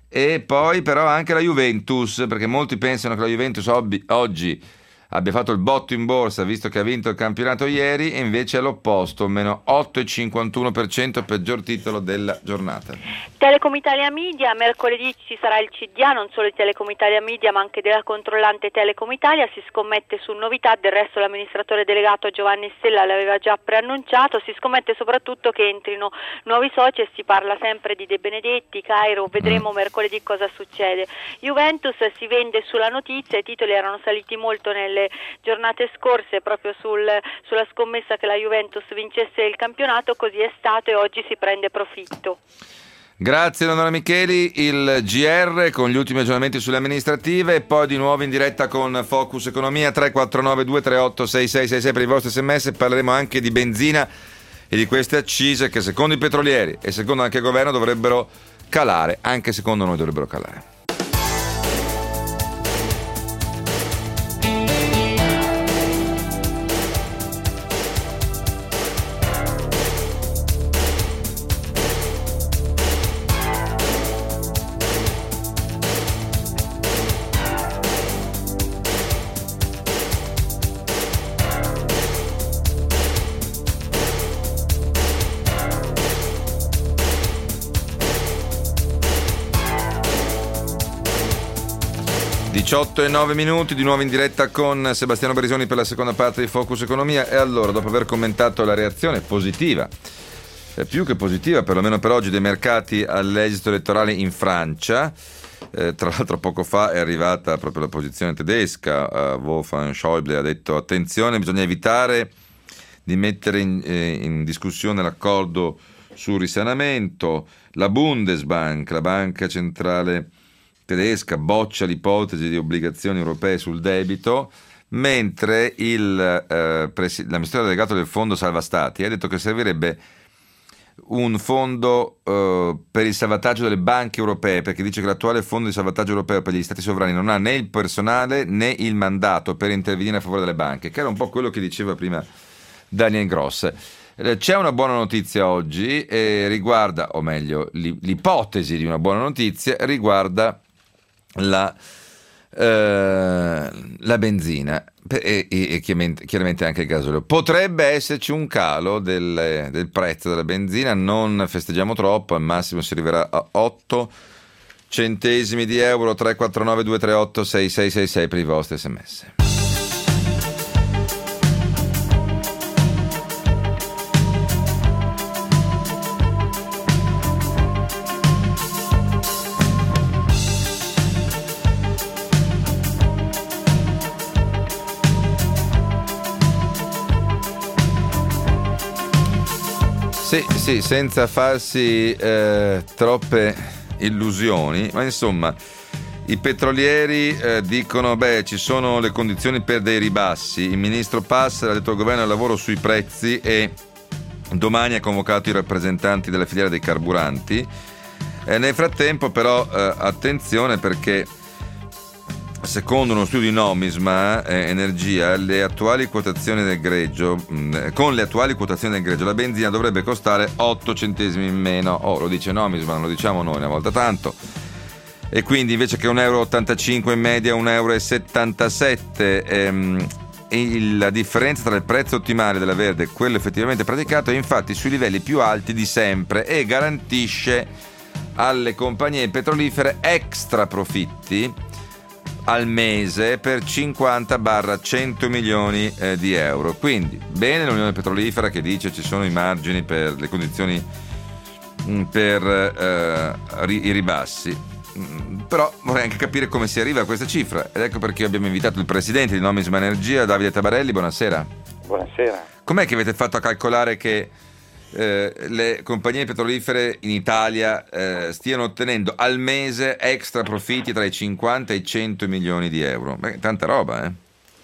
E poi però anche la Juventus, perché molti pensano che la Juventus ob- oggi abbia fatto il botto in borsa visto che ha vinto il campionato ieri, e invece è l'opposto, meno otto virgola cinquantuno per cento, peggior titolo della giornata. Telecom Italia Media, mercoledì ci sarà il C D A non solo di Telecom Italia Media ma anche della controllante Telecom Italia. Si scommette su novità, del resto l'amministratore delegato Giovanni Stella l'aveva già preannunciato. Si scommette soprattutto che entrino nuovi soci e si parla sempre di De Benedetti, Cairo, vedremo mm. mercoledì cosa succede. Juventus si vende sulla notizia, i titoli erano saliti molto nelle giornate scorse proprio sul, sulla scommessa che la Juventus vincesse il campionato, così è stato e oggi si prende profitto. Grazie Leonora Micheli, il G R con gli ultimi aggiornamenti sulle amministrative e poi di nuovo in diretta con Focus Economia. Tre quattro nove due tre otto sei sei sei sei per i vostri sms. Parleremo anche di benzina e di queste accise che secondo i petrolieri e secondo anche il governo dovrebbero calare, anche secondo noi dovrebbero calare. diciotto e nove minuti, di nuovo in diretta con Sebastiano Barisoni per la seconda parte di Focus Economia. E allora, dopo aver commentato la reazione positiva, eh, più che positiva perlomeno per oggi, dei mercati all'esito elettorale in Francia, eh, tra l'altro poco fa è arrivata proprio la posizione tedesca, eh, Wolfgang Schäuble ha detto attenzione, bisogna evitare di mettere in, eh, in discussione l'accordo sul risanamento. La Bundesbank, la banca centrale tedesca, boccia l'ipotesi di obbligazioni europee sul debito, mentre il, eh, presi- l'amministratore delegato del fondo salva stati ha detto che servirebbe un fondo eh, per il salvataggio delle banche europee, perché dice che l'attuale fondo di salvataggio europeo per gli stati sovrani non ha né il personale né il mandato per intervenire a favore delle banche, che era un po' quello che diceva prima Daniel Gross. C'è una buona notizia oggi, eh, riguarda, o meglio, l'ipotesi di una buona notizia riguarda la, eh, la benzina e, e, e chiaramente, chiaramente anche il gasolio. Potrebbe esserci un calo del, del prezzo della benzina, non festeggiamo troppo, al massimo si arriverà a otto centesimi di euro. Tre quattro nove due tre otto sei sei sei sei per i vostri sms. Sì, sì, senza farsi eh, troppe illusioni, ma insomma i petrolieri eh, dicono beh ci sono le condizioni per dei ribassi. Il ministro Passera ha detto al governo al lavoro sui prezzi e domani ha convocato i rappresentanti della filiera dei carburanti. Eh, nel frattempo però eh, attenzione, perché secondo uno studio di Nomisma eh, Energia, le attuali quotazioni del greggio, mh, con le attuali quotazioni del greggio, la benzina dovrebbe costare otto centesimi in meno. Oh, lo dice Nomisma, non lo diciamo noi una volta tanto. E quindi invece che un euro e ottantacinque in media, un euro e settantasette. Ehm, il, la differenza tra il prezzo ottimale della Verde e quello effettivamente praticato è infatti sui livelli più alti di sempre e garantisce alle compagnie petrolifere extra profitti al mese per cinquanta cento milioni eh, di euro. Quindi bene l'Unione Petrolifera che dice ci sono i margini per le condizioni mh, per eh, ri- i ribassi, mh, però vorrei anche capire come si arriva a questa cifra, ed ecco perché abbiamo invitato il presidente di Nomisma Energia, Davide Tabarelli. Buonasera. Buonasera. Com'è che avete fatto a calcolare che Eh, le compagnie petrolifere in Italia eh, stiano ottenendo al mese extra profitti tra i cinquanta e i cento milioni di euro? Beh, tanta roba, eh?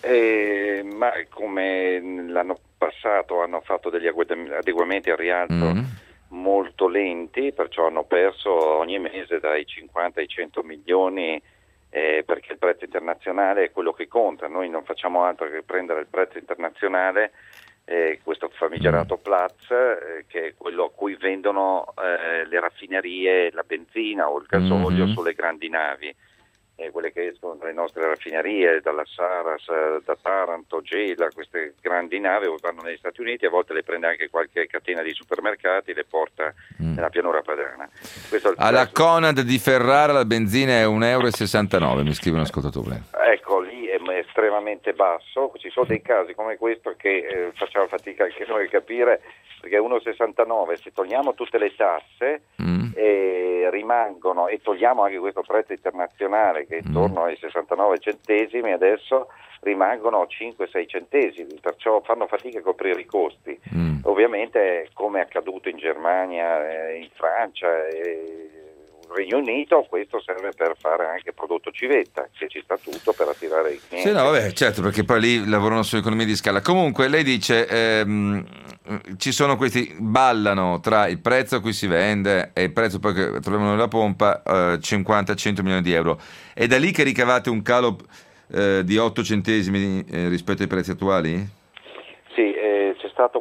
Eh, ma come l'anno passato hanno fatto degli adeguamenti al rialzo mm. molto lenti, perciò hanno perso ogni mese dai cinquanta ai cento milioni, eh, perché il prezzo internazionale è quello che conta. Noi non facciamo altro che prendere il prezzo internazionale, Eh, questo famigerato Platts, eh, che è quello a cui vendono eh, le raffinerie, la benzina o il gasolio mm-hmm. sulle grandi navi, eh, quelle che escono dalle nostre raffinerie, dalla Saras, da Taranto, Gela, queste grandi navi vanno negli Stati Uniti, a volte le prende anche qualche catena di supermercati, le porta mm. nella pianura padana. Questo alla prezzo. Conad di Ferrara la benzina è un euro e sessantanove, mi scrive un ascoltatore. Ecco, lì è estremamente basso. Ci sono dei casi come questo che eh, facciamo fatica anche noi a capire, perché uno virgola sessantanove, se togliamo tutte le tasse mm. eh, rimangono, e togliamo anche questo prezzo internazionale che è intorno mm. ai sessantanove centesimi, adesso rimangono cinque sei centesimi, perciò fanno fatica a coprire i costi. Mm. Ovviamente, come è accaduto in Germania, eh, in Francia, eh, Regno Unito, questo serve per fare anche prodotto civetta, che ci sta tutto per attirare i clienti. Sì, no, vabbè, certo, perché poi lì lavorano sull'economia di scala. Comunque lei dice ehm, ci sono questi, ballano tra il prezzo a cui si vende e il prezzo poi che troviamo nella pompa, eh, cinquanta cento milioni di euro. È da lì che ricavate un calo eh, di otto centesimi eh, rispetto ai prezzi attuali? Sì, eh, c'è stato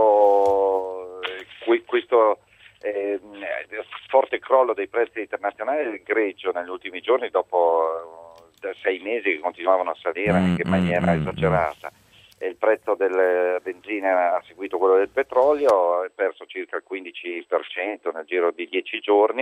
questo eh, questo Eh, forte crollo dei prezzi internazionali del greggio negli ultimi giorni, dopo uh, sei mesi che continuavano a salire mm, anche in maniera mm, esagerata. Mm. E il prezzo della benzina ha seguito quello del petrolio, ha perso circa il quindici per cento nel giro di dieci giorni,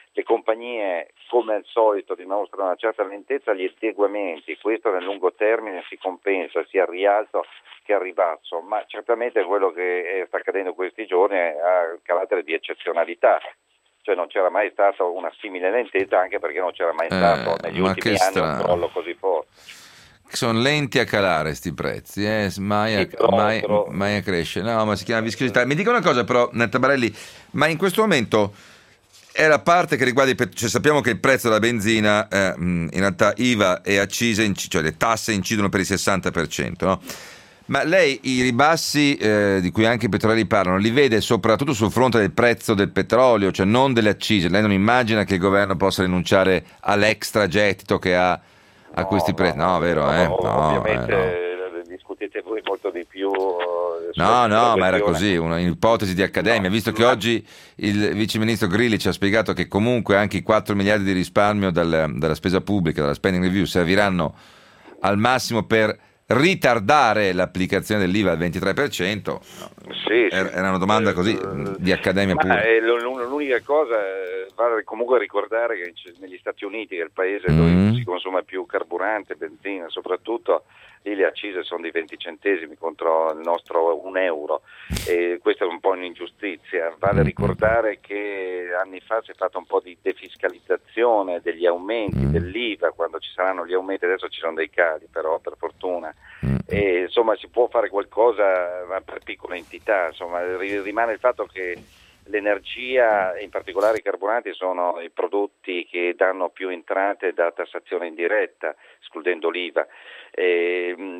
le compagnie come al solito dimostrano una certa lentezza, gli adeguamenti, questo nel lungo termine si compensa sia al rialzo che al ribasso, ma certamente quello che sta accadendo questi giorni ha carattere di eccezionalità. Cioè non c'era mai stata una simile lentezza, anche perché non c'era mai stato eh, negli ultimi anni strano. un crollo così forte. Sono lenti a calare sti prezzi, eh? mai, a, Sì, mai, però- mai a crescere. No, ma si chiama viscosità. Mi dica una cosa però, Tabarelli, ma in questo momento è la parte che riguarda i pet- cioè sappiamo che il prezzo della benzina, eh, in realtà I V A e accise, inc- cioè le tasse incidono per il sessanta per cento, no? Ma lei i ribassi eh, di cui anche i petrolieri parlano li vede soprattutto sul fronte del prezzo del petrolio, cioè non delle accise? Lei non immagina che il governo possa rinunciare all'extragettito che ha a No, questi prezzi? No, no, vero, no, eh? no, No, ovviamente eh, eh, discutete voi molto di più. eh, no, su no, questa ma era questione. così, un'ipotesi di accademia, No, visto che ma- oggi il vice ministro Grilli ci ha spiegato che comunque anche i quattro miliardi di risparmio dal- dalla spesa pubblica, dalla spending review, serviranno al massimo per ritardare l'applicazione dell'I V A al ventitré per cento. No, Sì, era, sì. era una domanda così, Eh, di accademia ma, pura. eh, l- l'unica cosa, eh, vale comunque ricordare che c- negli Stati Uniti, che è il paese Mm. dove si consuma più carburante, benzina, soprattutto lì le accise sono di venti centesimi contro il nostro un euro, e questa è un po' un'ingiustizia. Vale Mm. ricordare che anni fa si è fatto un po' di defiscalizzazione degli aumenti Mm. dell'I V A, quando ci saranno gli aumenti, adesso ci sono dei cali però, per fortuna. Mm. E, insomma, si può fare qualcosa, ma per piccole entità. Insomma, ri- rimane il fatto che l'energia, in particolare i carburanti, sono i prodotti che danno più entrate da tassazione indiretta, escludendo l'I V A. E, mh,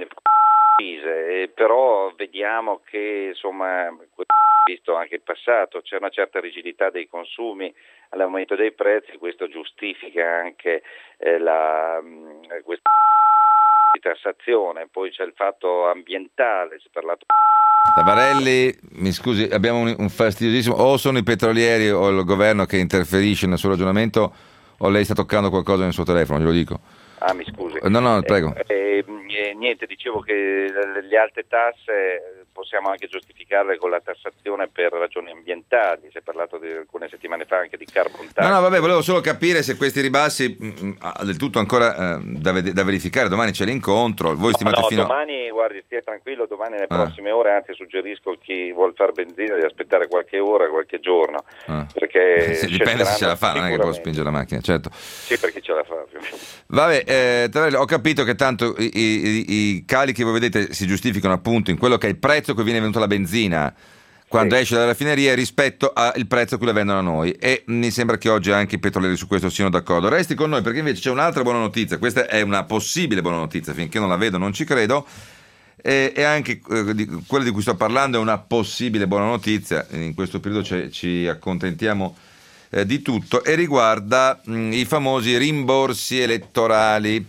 eh, però vediamo che, insomma, visto anche il passato, c'è una certa rigidità dei consumi all'aumento dei prezzi, questo giustifica anche eh, la mh, questa di tassazione. Poi c'è il fatto ambientale, si è parlato. Tabarelli, mi scusi, abbiamo un, un fastidiosissimo, o sono i petrolieri o il governo che interferisce nel suo ragionamento, o lei sta toccando qualcosa nel suo telefono, glielo dico. Ah, mi scusi. No, no, prego. Eh, eh, niente, dicevo che le, le alte tasse possiamo anche giustificarle con la tassazione per ragioni ambientali. Si è parlato di, alcune settimane fa anche di carbon tax. No, no, vabbè, volevo solo capire se questi ribassi, mh, del tutto ancora eh, da, ved- da verificare, domani c'è l'incontro, voi stimate no, no, fino domani, guardi, stia tranquillo, domani nelle Ah. prossime ore, anzi suggerisco a chi vuol far benzina di aspettare qualche ora, qualche giorno, Ah. perché Se dipende se ce la fa, non è che può sicuramente. spingere la macchina, certo. Sì, perché ce la fa. ovviamente. Vabbè, eh, Tabarelli, ho capito che tanto i, i- i cali che voi vedete si giustificano appunto in quello che è il prezzo che viene venduto la benzina quando Sì. esce dalla raffineria rispetto al prezzo a cui la vendono a noi, e mi sembra che oggi anche i petrolieri su questo siano d'accordo. Resti con noi perché invece c'è un'altra buona notizia, questa è una possibile buona notizia, finché non la vedo non ci credo, e, e anche eh, di, quella di cui sto parlando è una possibile buona notizia, in questo periodo ci, ci accontentiamo eh, di tutto, e riguarda mh, i famosi rimborsi elettorali.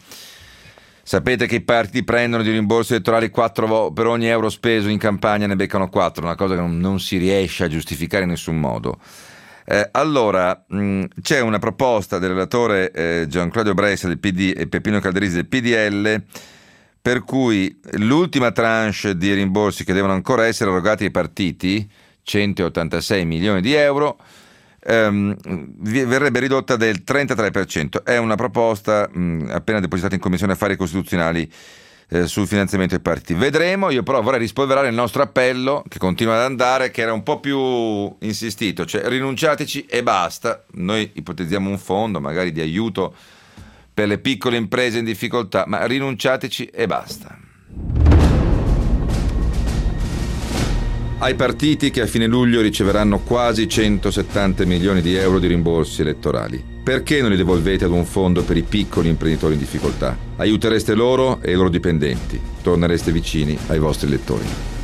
Sapete che i partiti prendono di rimborsi elettorali quattro vo- per ogni euro speso in campagna ne beccano quattro, una cosa che non, non si riesce a giustificare in nessun modo. Eh, allora, mh, c'è una proposta del relatore eh, Gian Claudio Bressa del P D e Peppino Calderisi del P D L, per cui l'ultima tranche di rimborsi che devono ancora essere erogati ai partiti, centottantasei milioni di euro, ehm, vi- verrebbe ridotta del trentatré per cento. È una proposta mh, appena depositata in Commissione Affari Costituzionali eh, sul finanziamento ai partiti. Vedremo, io però vorrei rispolverare il nostro appello, che continua ad andare, che era un po' più insistito, cioè rinunciateci e basta. Noi ipotizziamo un fondo magari di aiuto per le piccole imprese in difficoltà, ma rinunciateci e basta. Ai partiti che a fine luglio riceveranno quasi centosettanta milioni di euro di rimborsi elettorali, perché non li devolvete ad un fondo per i piccoli imprenditori in difficoltà? Aiutereste loro e i loro dipendenti, tornereste vicini ai vostri elettori.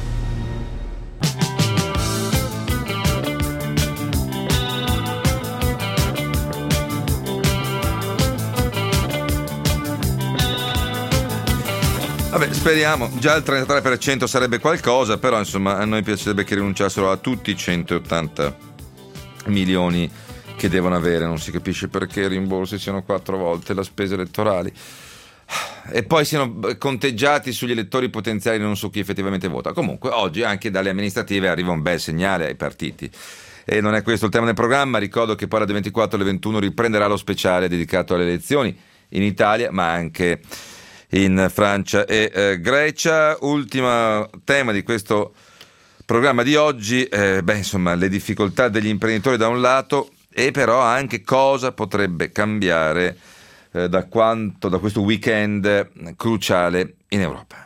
Vabbè, speriamo, già il trentatré per cento sarebbe qualcosa, però insomma a noi piacerebbe che rinunciassero a tutti i centottanta milioni che devono avere, non si capisce perché i rimborsi siano quattro volte la spesa elettorale e poi siano conteggiati sugli elettori potenziali, non su chi effettivamente vota. Comunque oggi anche dalle amministrative arriva un bel segnale ai partiti. e non è questo il tema del programma. Ricordo che poi alle ventiquattro alle ventuno riprenderà lo speciale dedicato alle elezioni in Italia, ma anche in Francia e eh, Grecia. Ultimo tema di questo programma di oggi, eh, beh, insomma, le difficoltà degli imprenditori da un lato, e però anche cosa potrebbe cambiare eh, da quanto da questo weekend cruciale in Europa.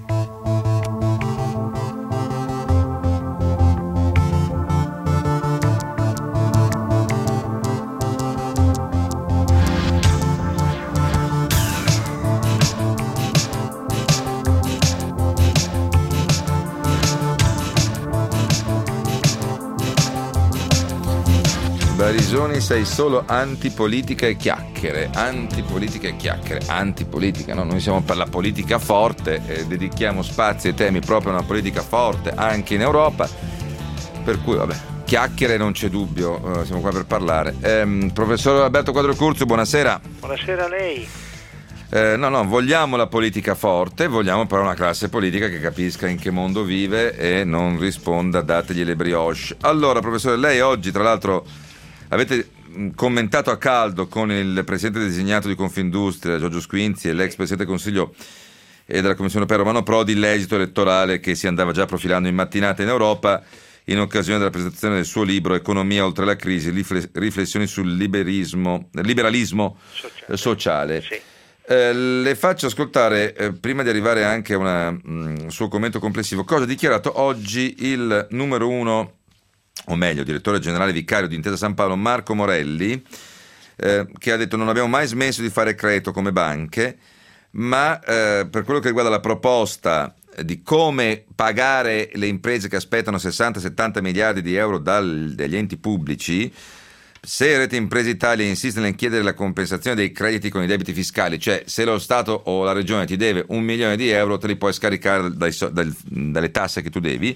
Barisoni, sei solo antipolitica e chiacchiere, antipolitica e chiacchiere, antipolitica, no? Noi siamo per la politica forte, eh, dedichiamo spazio e temi proprio a una politica forte anche in Europa, per cui vabbè, chiacchiere non c'è dubbio, eh, siamo qua per parlare. Eh, professor Alberto Quadrocurcio, buonasera. Buonasera a lei. Eh, no, no, vogliamo la politica forte, vogliamo però una classe politica che capisca in che mondo vive e non risponda dategli le brioche. Allora, professore, lei oggi tra l'altro avete commentato a caldo con il presidente designato di Confindustria, Giorgio Squinzi, e l'ex presidente del Consiglio e della Commissione Europea Romano Prodi l'esito elettorale che si andava già profilando in mattinata in Europa in occasione della presentazione del suo libro Economia oltre la crisi, riflessioni sul liberismo, liberalismo sociale. sociale. Sì. Eh, le faccio ascoltare, eh, prima di arrivare anche a un suo commento complessivo, cosa ha dichiarato oggi il numero uno, o meglio, direttore generale vicario di Intesa San Paolo, Marco Morelli, eh, che ha detto: non abbiamo mai smesso di fare credito come banche, ma eh, per quello che riguarda la proposta di come pagare le imprese che aspettano sessanta settanta miliardi di euro dal, dagli enti pubblici, se Rete Imprese Italia insiste nel chiedere la compensazione dei crediti con i debiti fiscali, cioè se lo Stato o la Regione ti deve un milione di euro, te li puoi scaricare dai, dal, dalle tasse che tu devi.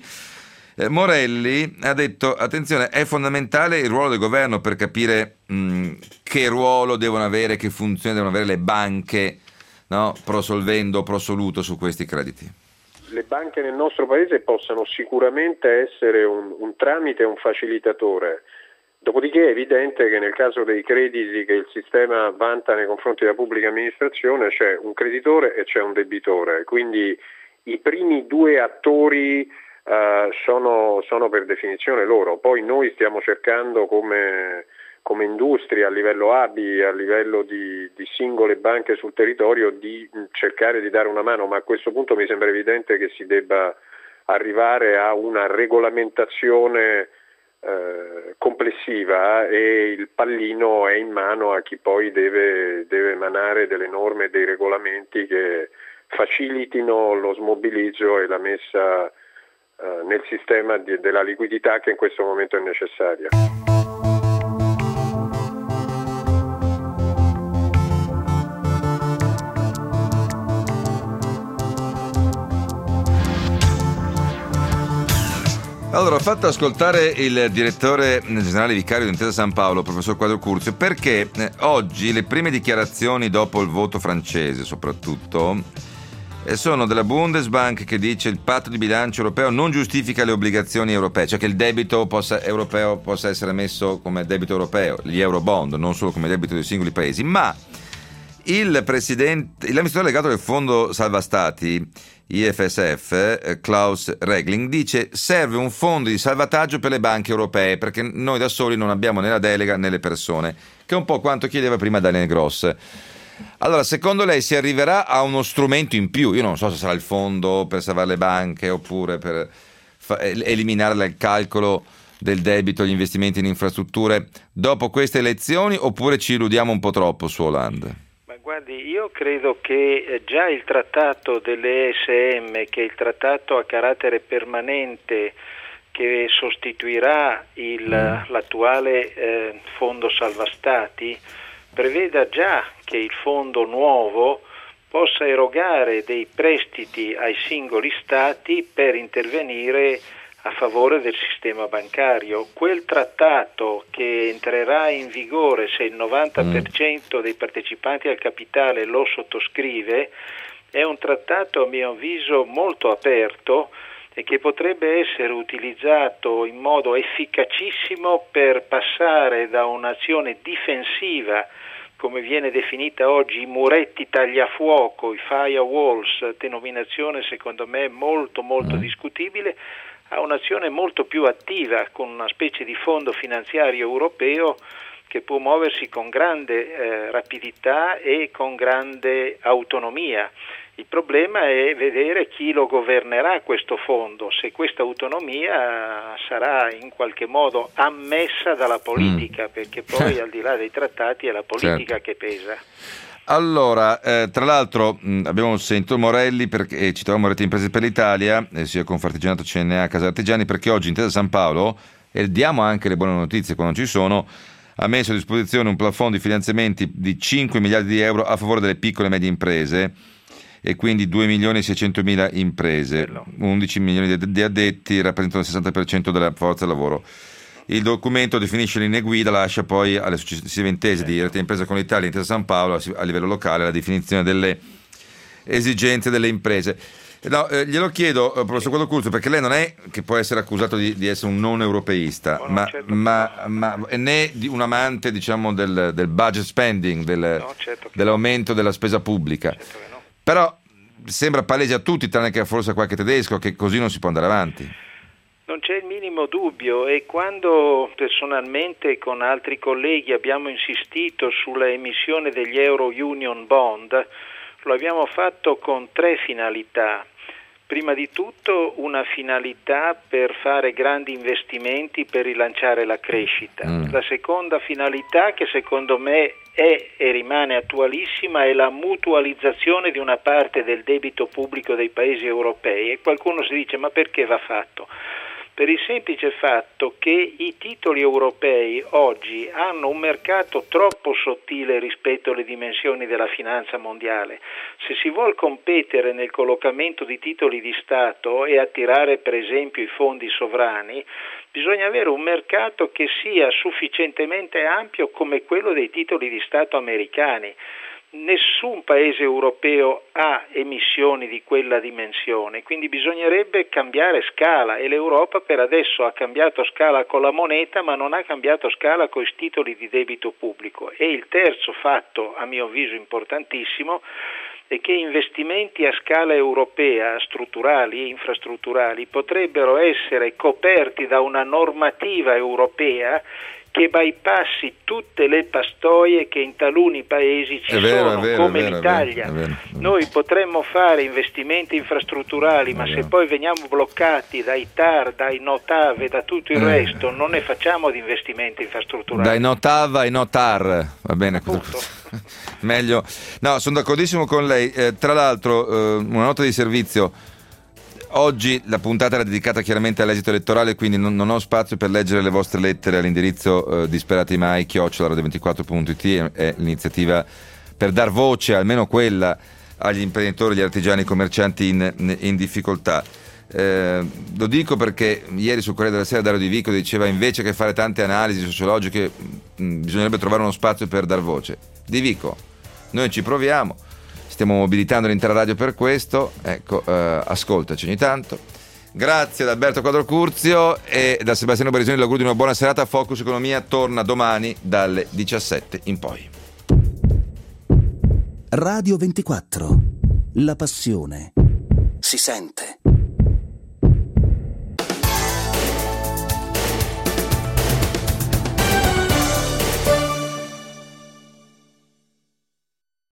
Morelli ha detto: attenzione, è fondamentale il ruolo del governo per capire mh, che ruolo devono avere, che funzione devono avere le banche, no? Pro solvendo, pro soluto su questi crediti. Le banche nel nostro paese possono sicuramente essere un, un tramite, un facilitatore. Dopodiché è evidente che nel caso dei crediti che il sistema vanta nei confronti della pubblica amministrazione c'è un creditore e c'è un debitore, quindi i primi due attori Uh, sono, sono per definizione loro. Poi noi stiamo cercando come, come industria a livello A B I, a livello di, di singole banche sul territorio, di cercare di dare una mano, ma a questo punto mi sembra evidente che si debba arrivare a una regolamentazione uh, complessiva, e il pallino è in mano a chi poi deve, deve emanare delle norme e dei regolamenti che facilitino lo smobilizzo e la messa Uh, nel sistema di, della liquidità che in questo momento è necessaria. Allora, ho fatto ascoltare il direttore generale vicario di Intesa San Paolo, professor Quadrocurcio, perché eh, oggi le prime dichiarazioni dopo il voto francese soprattutto e sono della Bundesbank, che dice il patto di bilancio europeo non giustifica le obbligazioni europee, cioè che il debito possa, europeo possa essere messo come debito europeo, gli eurobond, non solo come debito dei singoli paesi, ma il presidente, l'amministratore delegato del fondo salva stati I F S F, Klaus Regling, dice: serve un fondo di salvataggio per le banche europee perché noi da soli non abbiamo né la delega né le persone, che è un po' quanto chiedeva prima Daniel Gross. Allora, secondo lei si arriverà a uno strumento in più? Io non so se sarà il fondo per salvare le banche oppure per fa- eliminare dal calcolo del debito gli investimenti in infrastrutture dopo queste elezioni, oppure ci illudiamo un po' troppo su Hollande? Ma guardi, io credo che già il trattato delle E S M, che è il trattato a carattere permanente che sostituirà il, mm. l'attuale eh, fondo salva stati, preveda già che il fondo nuovo possa erogare dei prestiti ai singoli stati per intervenire a favore del sistema bancario. Quel trattato che entrerà in vigore se il novanta per cento dei partecipanti al capitale lo sottoscrive è un trattato, a mio avviso, molto aperto e che potrebbe essere utilizzato in modo efficacissimo per passare da un'azione difensiva, come viene definita oggi i muretti tagliafuoco, i firewalls, denominazione secondo me molto molto discutibile, a un'azione molto più attiva con una specie di fondo finanziario europeo che può muoversi con grande eh, rapidità e con grande autonomia. Il problema è vedere chi lo governerà questo fondo, se questa autonomia sarà in qualche modo ammessa dalla politica, mm. perché poi al di là dei trattati è la politica, certo, che pesa. Allora, eh, tra l'altro mh, abbiamo sentito Morelli, perché eh, ci troviamo Rete Imprese per l'Italia, eh, sia Confartigianato, C N A, Casa Artigiani, perché oggi Intesa San Paolo, e diamo anche le buone notizie quando ci sono, ha messo a disposizione un plafond di finanziamenti di cinque miliardi di euro a favore delle piccole e medie imprese, e quindi due milioni e seicentomila imprese, Bello. undici milioni di addetti, rappresentano il sessanta per cento della forza lavoro. Il documento definisce linee guida, lascia poi alle successive intese di Rete Impresa con l'Italia e Intesa San Paolo a livello locale la definizione delle esigenze delle imprese. No, eh, glielo chiedo, professor Quadrocurzo, perché lei non è che può essere accusato di, di essere un non europeista, no, ma, certo ma, ma né di un amante, diciamo, del, del budget spending, del, no, certo dell'aumento no. della spesa pubblica. Certo no. Però sembra palese a tutti, tranne che forse a qualche tedesco, che così non si può andare avanti. Non c'è il minimo dubbio, e quando personalmente con altri colleghi abbiamo insistito sulla emissione degli Euro Union Bond, lo abbiamo fatto con tre finalità. Prima di tutto una finalità per fare grandi investimenti per rilanciare la crescita. Mm. La seconda finalità, che secondo me è e rimane attualissima, è la mutualizzazione di una parte del debito pubblico dei paesi europei. E qualcuno si dice: ma perché va fatto? Per il semplice fatto che i titoli europei oggi hanno un mercato troppo sottile rispetto alle dimensioni della finanza mondiale. Se si vuol competere nel collocamento di titoli di Stato e attirare per esempio i fondi sovrani, bisogna avere un mercato che sia sufficientemente ampio come quello dei titoli di Stato americani. Nessun paese europeo ha emissioni di quella dimensione, quindi bisognerebbe cambiare scala, e l'Europa per adesso ha cambiato scala con la moneta, ma non ha cambiato scala con i titoli di debito pubblico. E il terzo fatto, a mio avviso importantissimo, è che investimenti a scala europea, strutturali e infrastrutturali, potrebbero essere coperti da una normativa europea che bypassi tutte le pastoie che in taluni paesi ci vero, sono, vero, come vero, l'Italia. Vero, vero, vero. Noi potremmo fare investimenti infrastrutturali, ma se poi veniamo bloccati dai T A R, dai NOTAV e da tutto il eh. resto, non ne facciamo di investimenti infrastrutturali. Dai NOTAV ai NOTAR, va bene. Meglio. No, sono d'accordissimo con lei. Eh, tra l'altro, eh, una nota di servizio. Oggi la puntata era dedicata chiaramente all'esito elettorale, quindi non, non ho spazio per leggere le vostre lettere all'indirizzo eh, disperatimi chiocciola radio ventiquattro punto it, è l'iniziativa per dar voce, almeno quella, agli imprenditori, agli artigiani, ai commercianti in, in difficoltà. Eh, lo dico perché ieri sul Corriere della Sera Dario Di Vico diceva: invece che fare tante analisi sociologiche mh, bisognerebbe trovare uno spazio per dar voce. Di Vico, noi ci proviamo. Stiamo mobilitando l'intera radio per questo, ecco, eh, ascoltaci ogni tanto. Grazie ad Alberto Quadrocurzio e da Sebastiano Barisoni l'augurio di una buona serata. Focus Economia torna domani dalle diciassette in poi. Radio ventiquattro, la passione si sente.